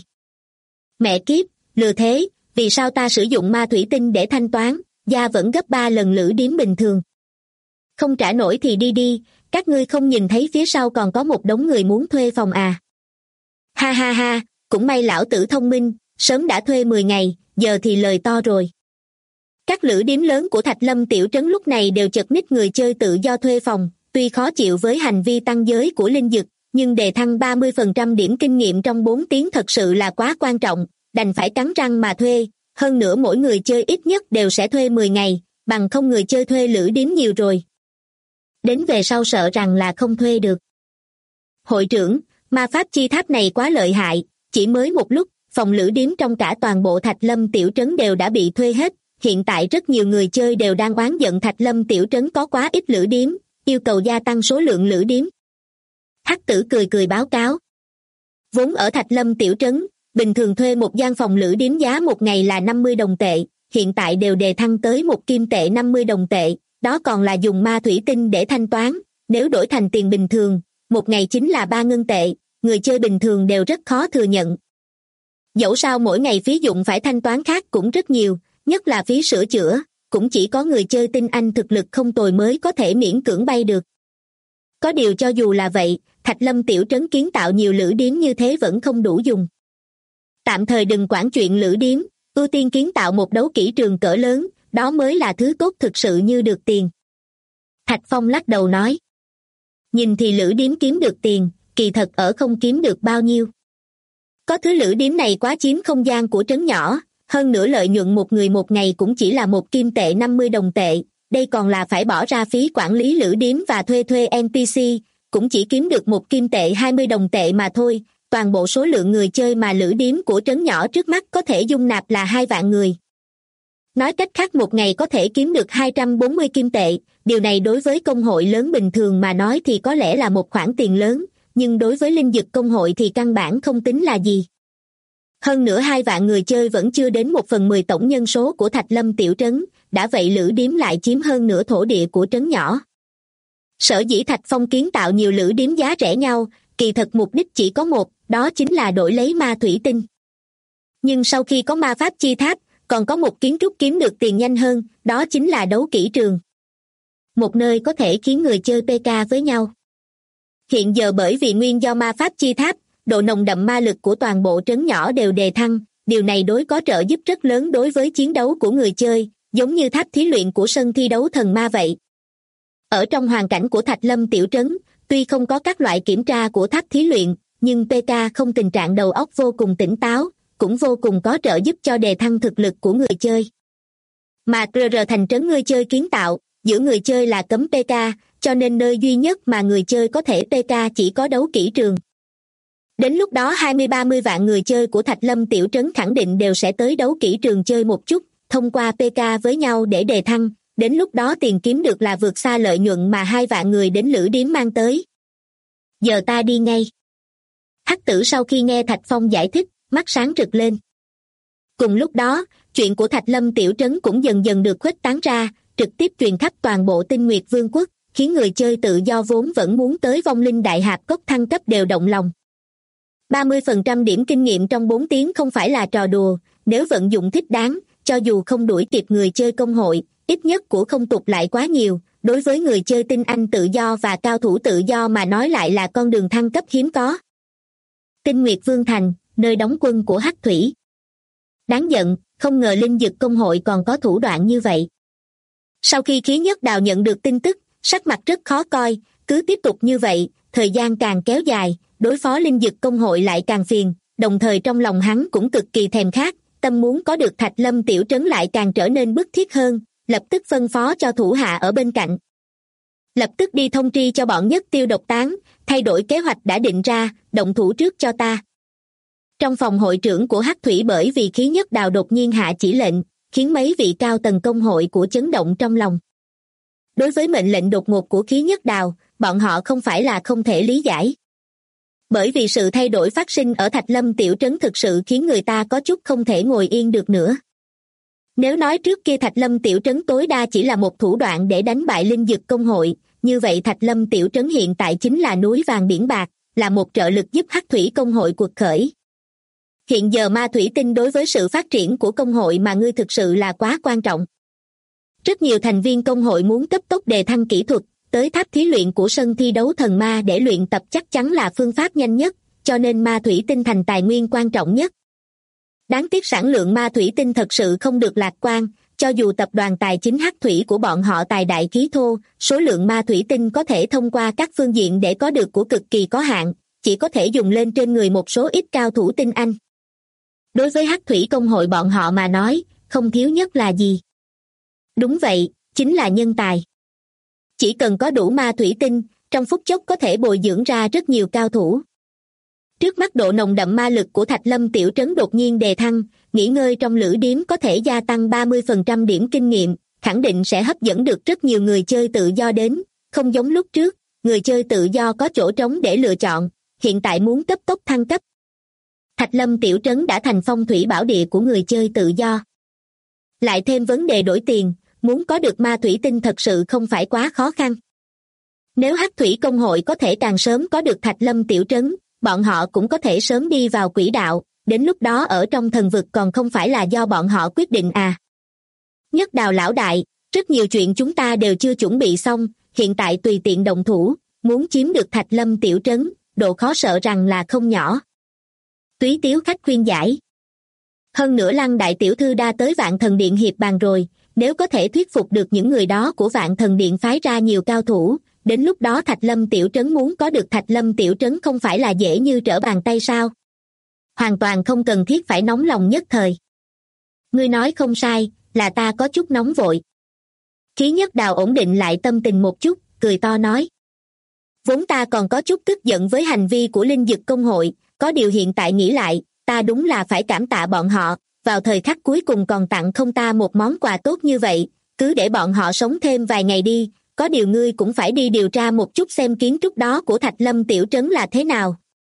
Mẹ kiếp, lừa thế, vì sao ta sử dụng ma thủy tinh để thanh toán, giá vẫn gấp 3 lần lửa điếm bình thường. Không trả nổi thì đi đi, các ngươi không nhìn thấy phía sau còn có một đống người muốn thuê phòng à. Ha ha ha, cũng may lão tử thông minh, sớm đã thuê 10 ngày, giờ thì lời to rồi. Các lữ điếm lớn của Thạch Lâm tiểu trấn lúc này đều chật ních người chơi tự do thuê phòng, tuy khó chịu với hành vi tăng giới của Linh Dực, nhưng đề thăng 30% điểm kinh nghiệm trong 4 tiếng thật sự là quá quan trọng, đành phải cắn răng mà thuê, hơn nữa mỗi người chơi ít nhất đều sẽ thuê 10 ngày, bằng không người chơi thuê lữ điếm nhiều rồi. Đến về sau sợ rằng là không thuê được. Hội trưởng, ma pháp chi tháp này quá lợi hại, chỉ mới một lúc, phòng lữ điếm trong cả toàn bộ Thạch Lâm tiểu trấn đều đã bị thuê hết, hiện tại rất nhiều người chơi đều đang oán giận Thạch Lâm tiểu trấn có quá ít lữ điếm, yêu cầu gia tăng số lượng lữ điếm. Hắc Tử cười cười báo cáo. Vốn ở Thạch Lâm tiểu trấn, bình thường thuê một gian phòng lữ điếm giá một ngày là 50 đồng tệ, hiện tại đều đề thăng tới 1 kim tệ 50 đồng tệ, đó còn là dùng ma thủy tinh để thanh toán, nếu đổi thành tiền bình thường, một ngày chính là 3 ngân tệ, người chơi bình thường đều rất khó thừa nhận. Dẫu sao mỗi ngày phí dụng phải thanh toán khác cũng rất nhiều, nhất là phí sửa chữa, cũng chỉ có người chơi tinh anh thực lực không tồi mới có thể miễn cưỡng bay được. Có điều cho dù là vậy, Thạch Lâm tiểu trấn kiến tạo nhiều lữ điếm như thế vẫn không đủ dùng. Tạm thời đừng quản chuyện lữ điếm, ưu tiên kiến tạo một đấu kỹ trường cỡ lớn, đó mới là thứ tốt thực sự như được tiền. Thạch Phong lắc đầu nói. Nhìn thì lữ điếm kiếm được tiền, kỳ thật ở không kiếm được bao nhiêu. Có thứ lữ điếm này quá chiếm không gian của trấn nhỏ, hơn nữa lợi nhuận một người một ngày cũng chỉ là 1 kim tệ 50 đồng tệ, đây còn là phải bỏ ra phí quản lý lữ điếm và thuê NPC, cũng chỉ kiếm được 1 kim tệ 20 đồng tệ mà thôi, toàn bộ số lượng người chơi mà lữ điếm của trấn nhỏ trước mắt có thể dung nạp là 2 vạn người. Nói cách khác một ngày có thể kiếm được 240 kim tệ, điều này đối với công hội lớn bình thường mà nói thì có lẽ là một khoản tiền lớn, nhưng đối với Linh Dực công hội thì căn bản không tính là gì. Hơn nữa 2 vạn người chơi vẫn chưa đến 1/10 tổng nhân số của Thạch Lâm tiểu trấn, đã vậy lữ điếm lại chiếm hơn nửa thổ địa của trấn nhỏ. Sở dĩ Thạch Phong kiến tạo nhiều lữ điếm giá rẻ nhau, kỳ thật mục đích chỉ có một, đó chính là đổi lấy ma thủy tinh. Nhưng sau khi có ma pháp chi tháp, còn có một kiến trúc kiếm được tiền nhanh hơn, đó chính là đấu kỹ trường. Một nơi có thể khiến người chơi PK với nhau. Hiện giờ bởi vì nguyên do ma pháp chi tháp, độ nồng đậm ma lực của toàn bộ trấn nhỏ đều đề thăng, điều này đối có trợ giúp rất lớn đối với chiến đấu của người chơi, giống như tháp thí luyện của sân thi đấu thần ma vậy. Ở trong hoàn cảnh của Thạch Lâm tiểu trấn, tuy không có các loại kiểm tra của tháp thí luyện, nhưng PK không tình trạng đầu óc vô cùng tỉnh táo, cũng vô cùng có trợ giúp cho đề thăng thực lực của người chơi. Mà RR thành trấn người chơi kiến tạo, giữa người chơi là cấm PK, cho nên nơi duy nhất mà người chơi có thể PK chỉ có đấu kỹ trường. Đến lúc đó 20-30 vạn người chơi của Thạch Lâm tiểu trấn khẳng định đều sẽ tới đấu kỹ trường chơi một chút, thông qua PK với nhau để đề thăng, đến lúc đó tiền kiếm được là vượt xa lợi nhuận mà 2 vạn người đến lữ điếm mang tới. Giờ ta đi ngay. Hắc Tử sau khi nghe Thạch Phong giải thích, mắt sáng rực lên. Cùng lúc đó, chuyện của Thạch Lâm tiểu trấn cũng dần dần được khuếch tán ra, trực tiếp truyền khắp toàn bộ Tinh Nguyệt Vương quốc, khiến người chơi tự do vốn vẫn muốn tới vong linh đại hạp cốc thăng cấp đều động lòng. 30% điểm kinh nghiệm trong 4 tiếng không phải là trò đùa, nếu vận dụng thích đáng, cho dù không đuổi kịp người chơi công hội, ít nhất của không tụt lại quá nhiều, đối với người chơi tinh anh tự do và cao thủ tự do mà nói lại là con đường thăng cấp hiếm có. Tinh Nguyệt Vương Thành, nơi đóng quân của Hắc Thủy. Đáng giận, không ngờ Linh Dực công hội còn có thủ đoạn như vậy. Sau khi Khí Nhất Đào nhận được tin tức, sắc mặt rất khó coi, cứ tiếp tục như vậy, thời gian càng kéo dài, đối phó Linh Dực công hội lại càng phiền, đồng thời trong lòng hắn cũng cực kỳ thèm khát, tâm muốn có được Thạch Lâm tiểu trấn lại càng trở nên bức thiết hơn, lập tức phân phó cho thủ hạ ở bên cạnh. Lập tức đi thông tri cho bọn Nhất Tiêu độc tán, thay đổi kế hoạch đã định ra, động thủ trước cho ta. Trong phòng hội trưởng của Hắc Thủy bởi vì Khí Nhất Đào đột nhiên hạ chỉ lệnh, khiến mấy vị cao tầng công hội của chấn động trong lòng. Đối với mệnh lệnh đột ngột của Khí Nhất Đào, bọn họ không phải là không thể lý giải. Bởi vì sự thay đổi phát sinh ở Thạch Lâm tiểu trấn thực sự khiến người ta có chút không thể ngồi yên được nữa. Nếu nói trước kia Thạch Lâm tiểu trấn tối đa chỉ là một thủ đoạn để đánh bại Linh Dực công hội, như vậy Thạch Lâm tiểu trấn hiện tại chính là núi vàng biển bạc, là một trợ lực giúp Hắc Thủy công hội cuộc khởi. Hiện giờ ma thủy tinh đối với sự phát triển của công hội mà ngươi thực sự là quá quan trọng. Rất nhiều thành viên công hội muốn cấp tốc đề thăng kỹ thuật, tới tháp thí luyện của sân thi đấu thần ma để luyện tập chắc chắn là phương pháp nhanh nhất, cho nên ma thủy tinh thành tài nguyên quan trọng nhất. Đáng tiếc sản lượng ma thủy tinh thật sự không được lạc quan, cho dù tập đoàn tài chính hắc thủy của bọn họ tài đại khí thô, số lượng ma thủy tinh có thể thông qua các phương diện để có được của cực kỳ có hạn, chỉ có thể dùng lên trên người một số ít cao thủ tinh anh. Đối với hắc thủy công hội bọn họ mà nói, không thiếu nhất là gì? Đúng vậy, chính là nhân tài. Chỉ cần có đủ ma thủy tinh, trong phút chốc có thể bồi dưỡng ra rất nhiều cao thủ. Trước mắt độ nồng đậm ma lực của Thạch Lâm tiểu trấn đột nhiên đề thăng, nghỉ ngơi trong lữ điếm có thể gia tăng 30% điểm kinh nghiệm, khẳng định sẽ hấp dẫn được rất nhiều người chơi tự do đến, không giống lúc trước, người chơi tự do có chỗ trống để lựa chọn, hiện tại muốn cấp tốc thăng cấp. Thạch Lâm tiểu trấn đã thành phong thủy bảo địa của người chơi tự do. Lại thêm vấn đề đổi tiền, muốn có được ma thủy tinh thật sự không phải quá khó khăn. Nếu hắc thủy công hội có thể càng sớm có được Thạch Lâm tiểu trấn, bọn họ cũng có thể sớm đi vào quỹ đạo, đến lúc đó ở trong thần vực còn không phải là do bọn họ quyết định à. Nhất Đào lão đại, rất nhiều chuyện chúng ta đều chưa chuẩn bị xong, hiện tại tùy tiện động thủ, muốn chiếm được Thạch Lâm tiểu trấn, độ khó sợ rằng là không nhỏ. Túy Tiếu khách khuyên giải. Hơn nữa Lăng đại tiểu thư đã tới Vạn Thần Điện hiệp bàn rồi, nếu có thể thuyết phục được những người đó của Vạn Thần Điện phái ra nhiều cao thủ, đến lúc đó Thạch Lâm tiểu trấn muốn có được Thạch Lâm tiểu trấn không phải là dễ như trở bàn tay sao? Hoàn toàn không cần thiết phải nóng lòng nhất thời. Ngươi nói không sai, là ta có chút nóng vội. Khí Nhất Đào ổn định lại tâm tình một chút, cười to nói. Vốn ta còn có chút tức giận với hành vi của Linh Dực công hội, có điều hiện tại nghĩ lại, ta đúng là phải cảm tạ bọn họ, vào thời khắc cuối cùng còn tặng không ta một món quà tốt như vậy, cứ để bọn họ sống thêm vài ngày đi, có điều ngươi cũng phải đi điều tra một chút xem kiến trúc đó của Thạch Lâm tiểu trấn là thế nào.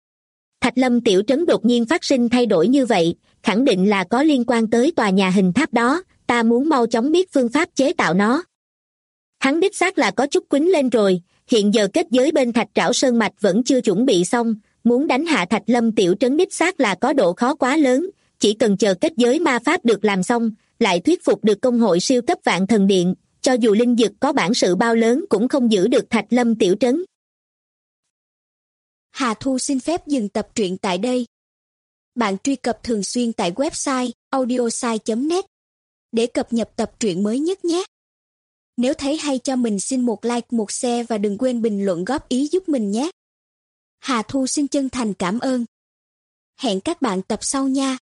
Thạch Lâm tiểu trấn đột nhiên phát sinh thay đổi như vậy, khẳng định là có liên quan tới tòa nhà hình tháp đó, ta muốn mau chóng biết phương pháp chế tạo nó. Hắn đích xác là có chút quýnh lên rồi, hiện giờ kết giới bên Thạch Trảo Sơn Mạch vẫn chưa chuẩn bị xong, muốn đánh hạ Thạch Lâm tiểu trấn đích xác là có độ khó quá lớn, chỉ cần chờ kết giới ma pháp được làm xong, lại thuyết phục được công hội siêu cấp Vạn Thần Điện, cho dù Linh Dực có bản sự bao lớn cũng không giữ được Thạch Lâm tiểu trấn. Hà Thu xin phép dừng tập truyện tại đây. Bạn truy cập thường xuyên tại website audiosai.net để cập nhật tập truyện mới nhất nhé. Nếu thấy hay cho mình xin một like, một share và đừng quên bình luận góp ý giúp mình nhé. Hà Thu xin chân thành cảm ơn. Hẹn các bạn tập sau nha.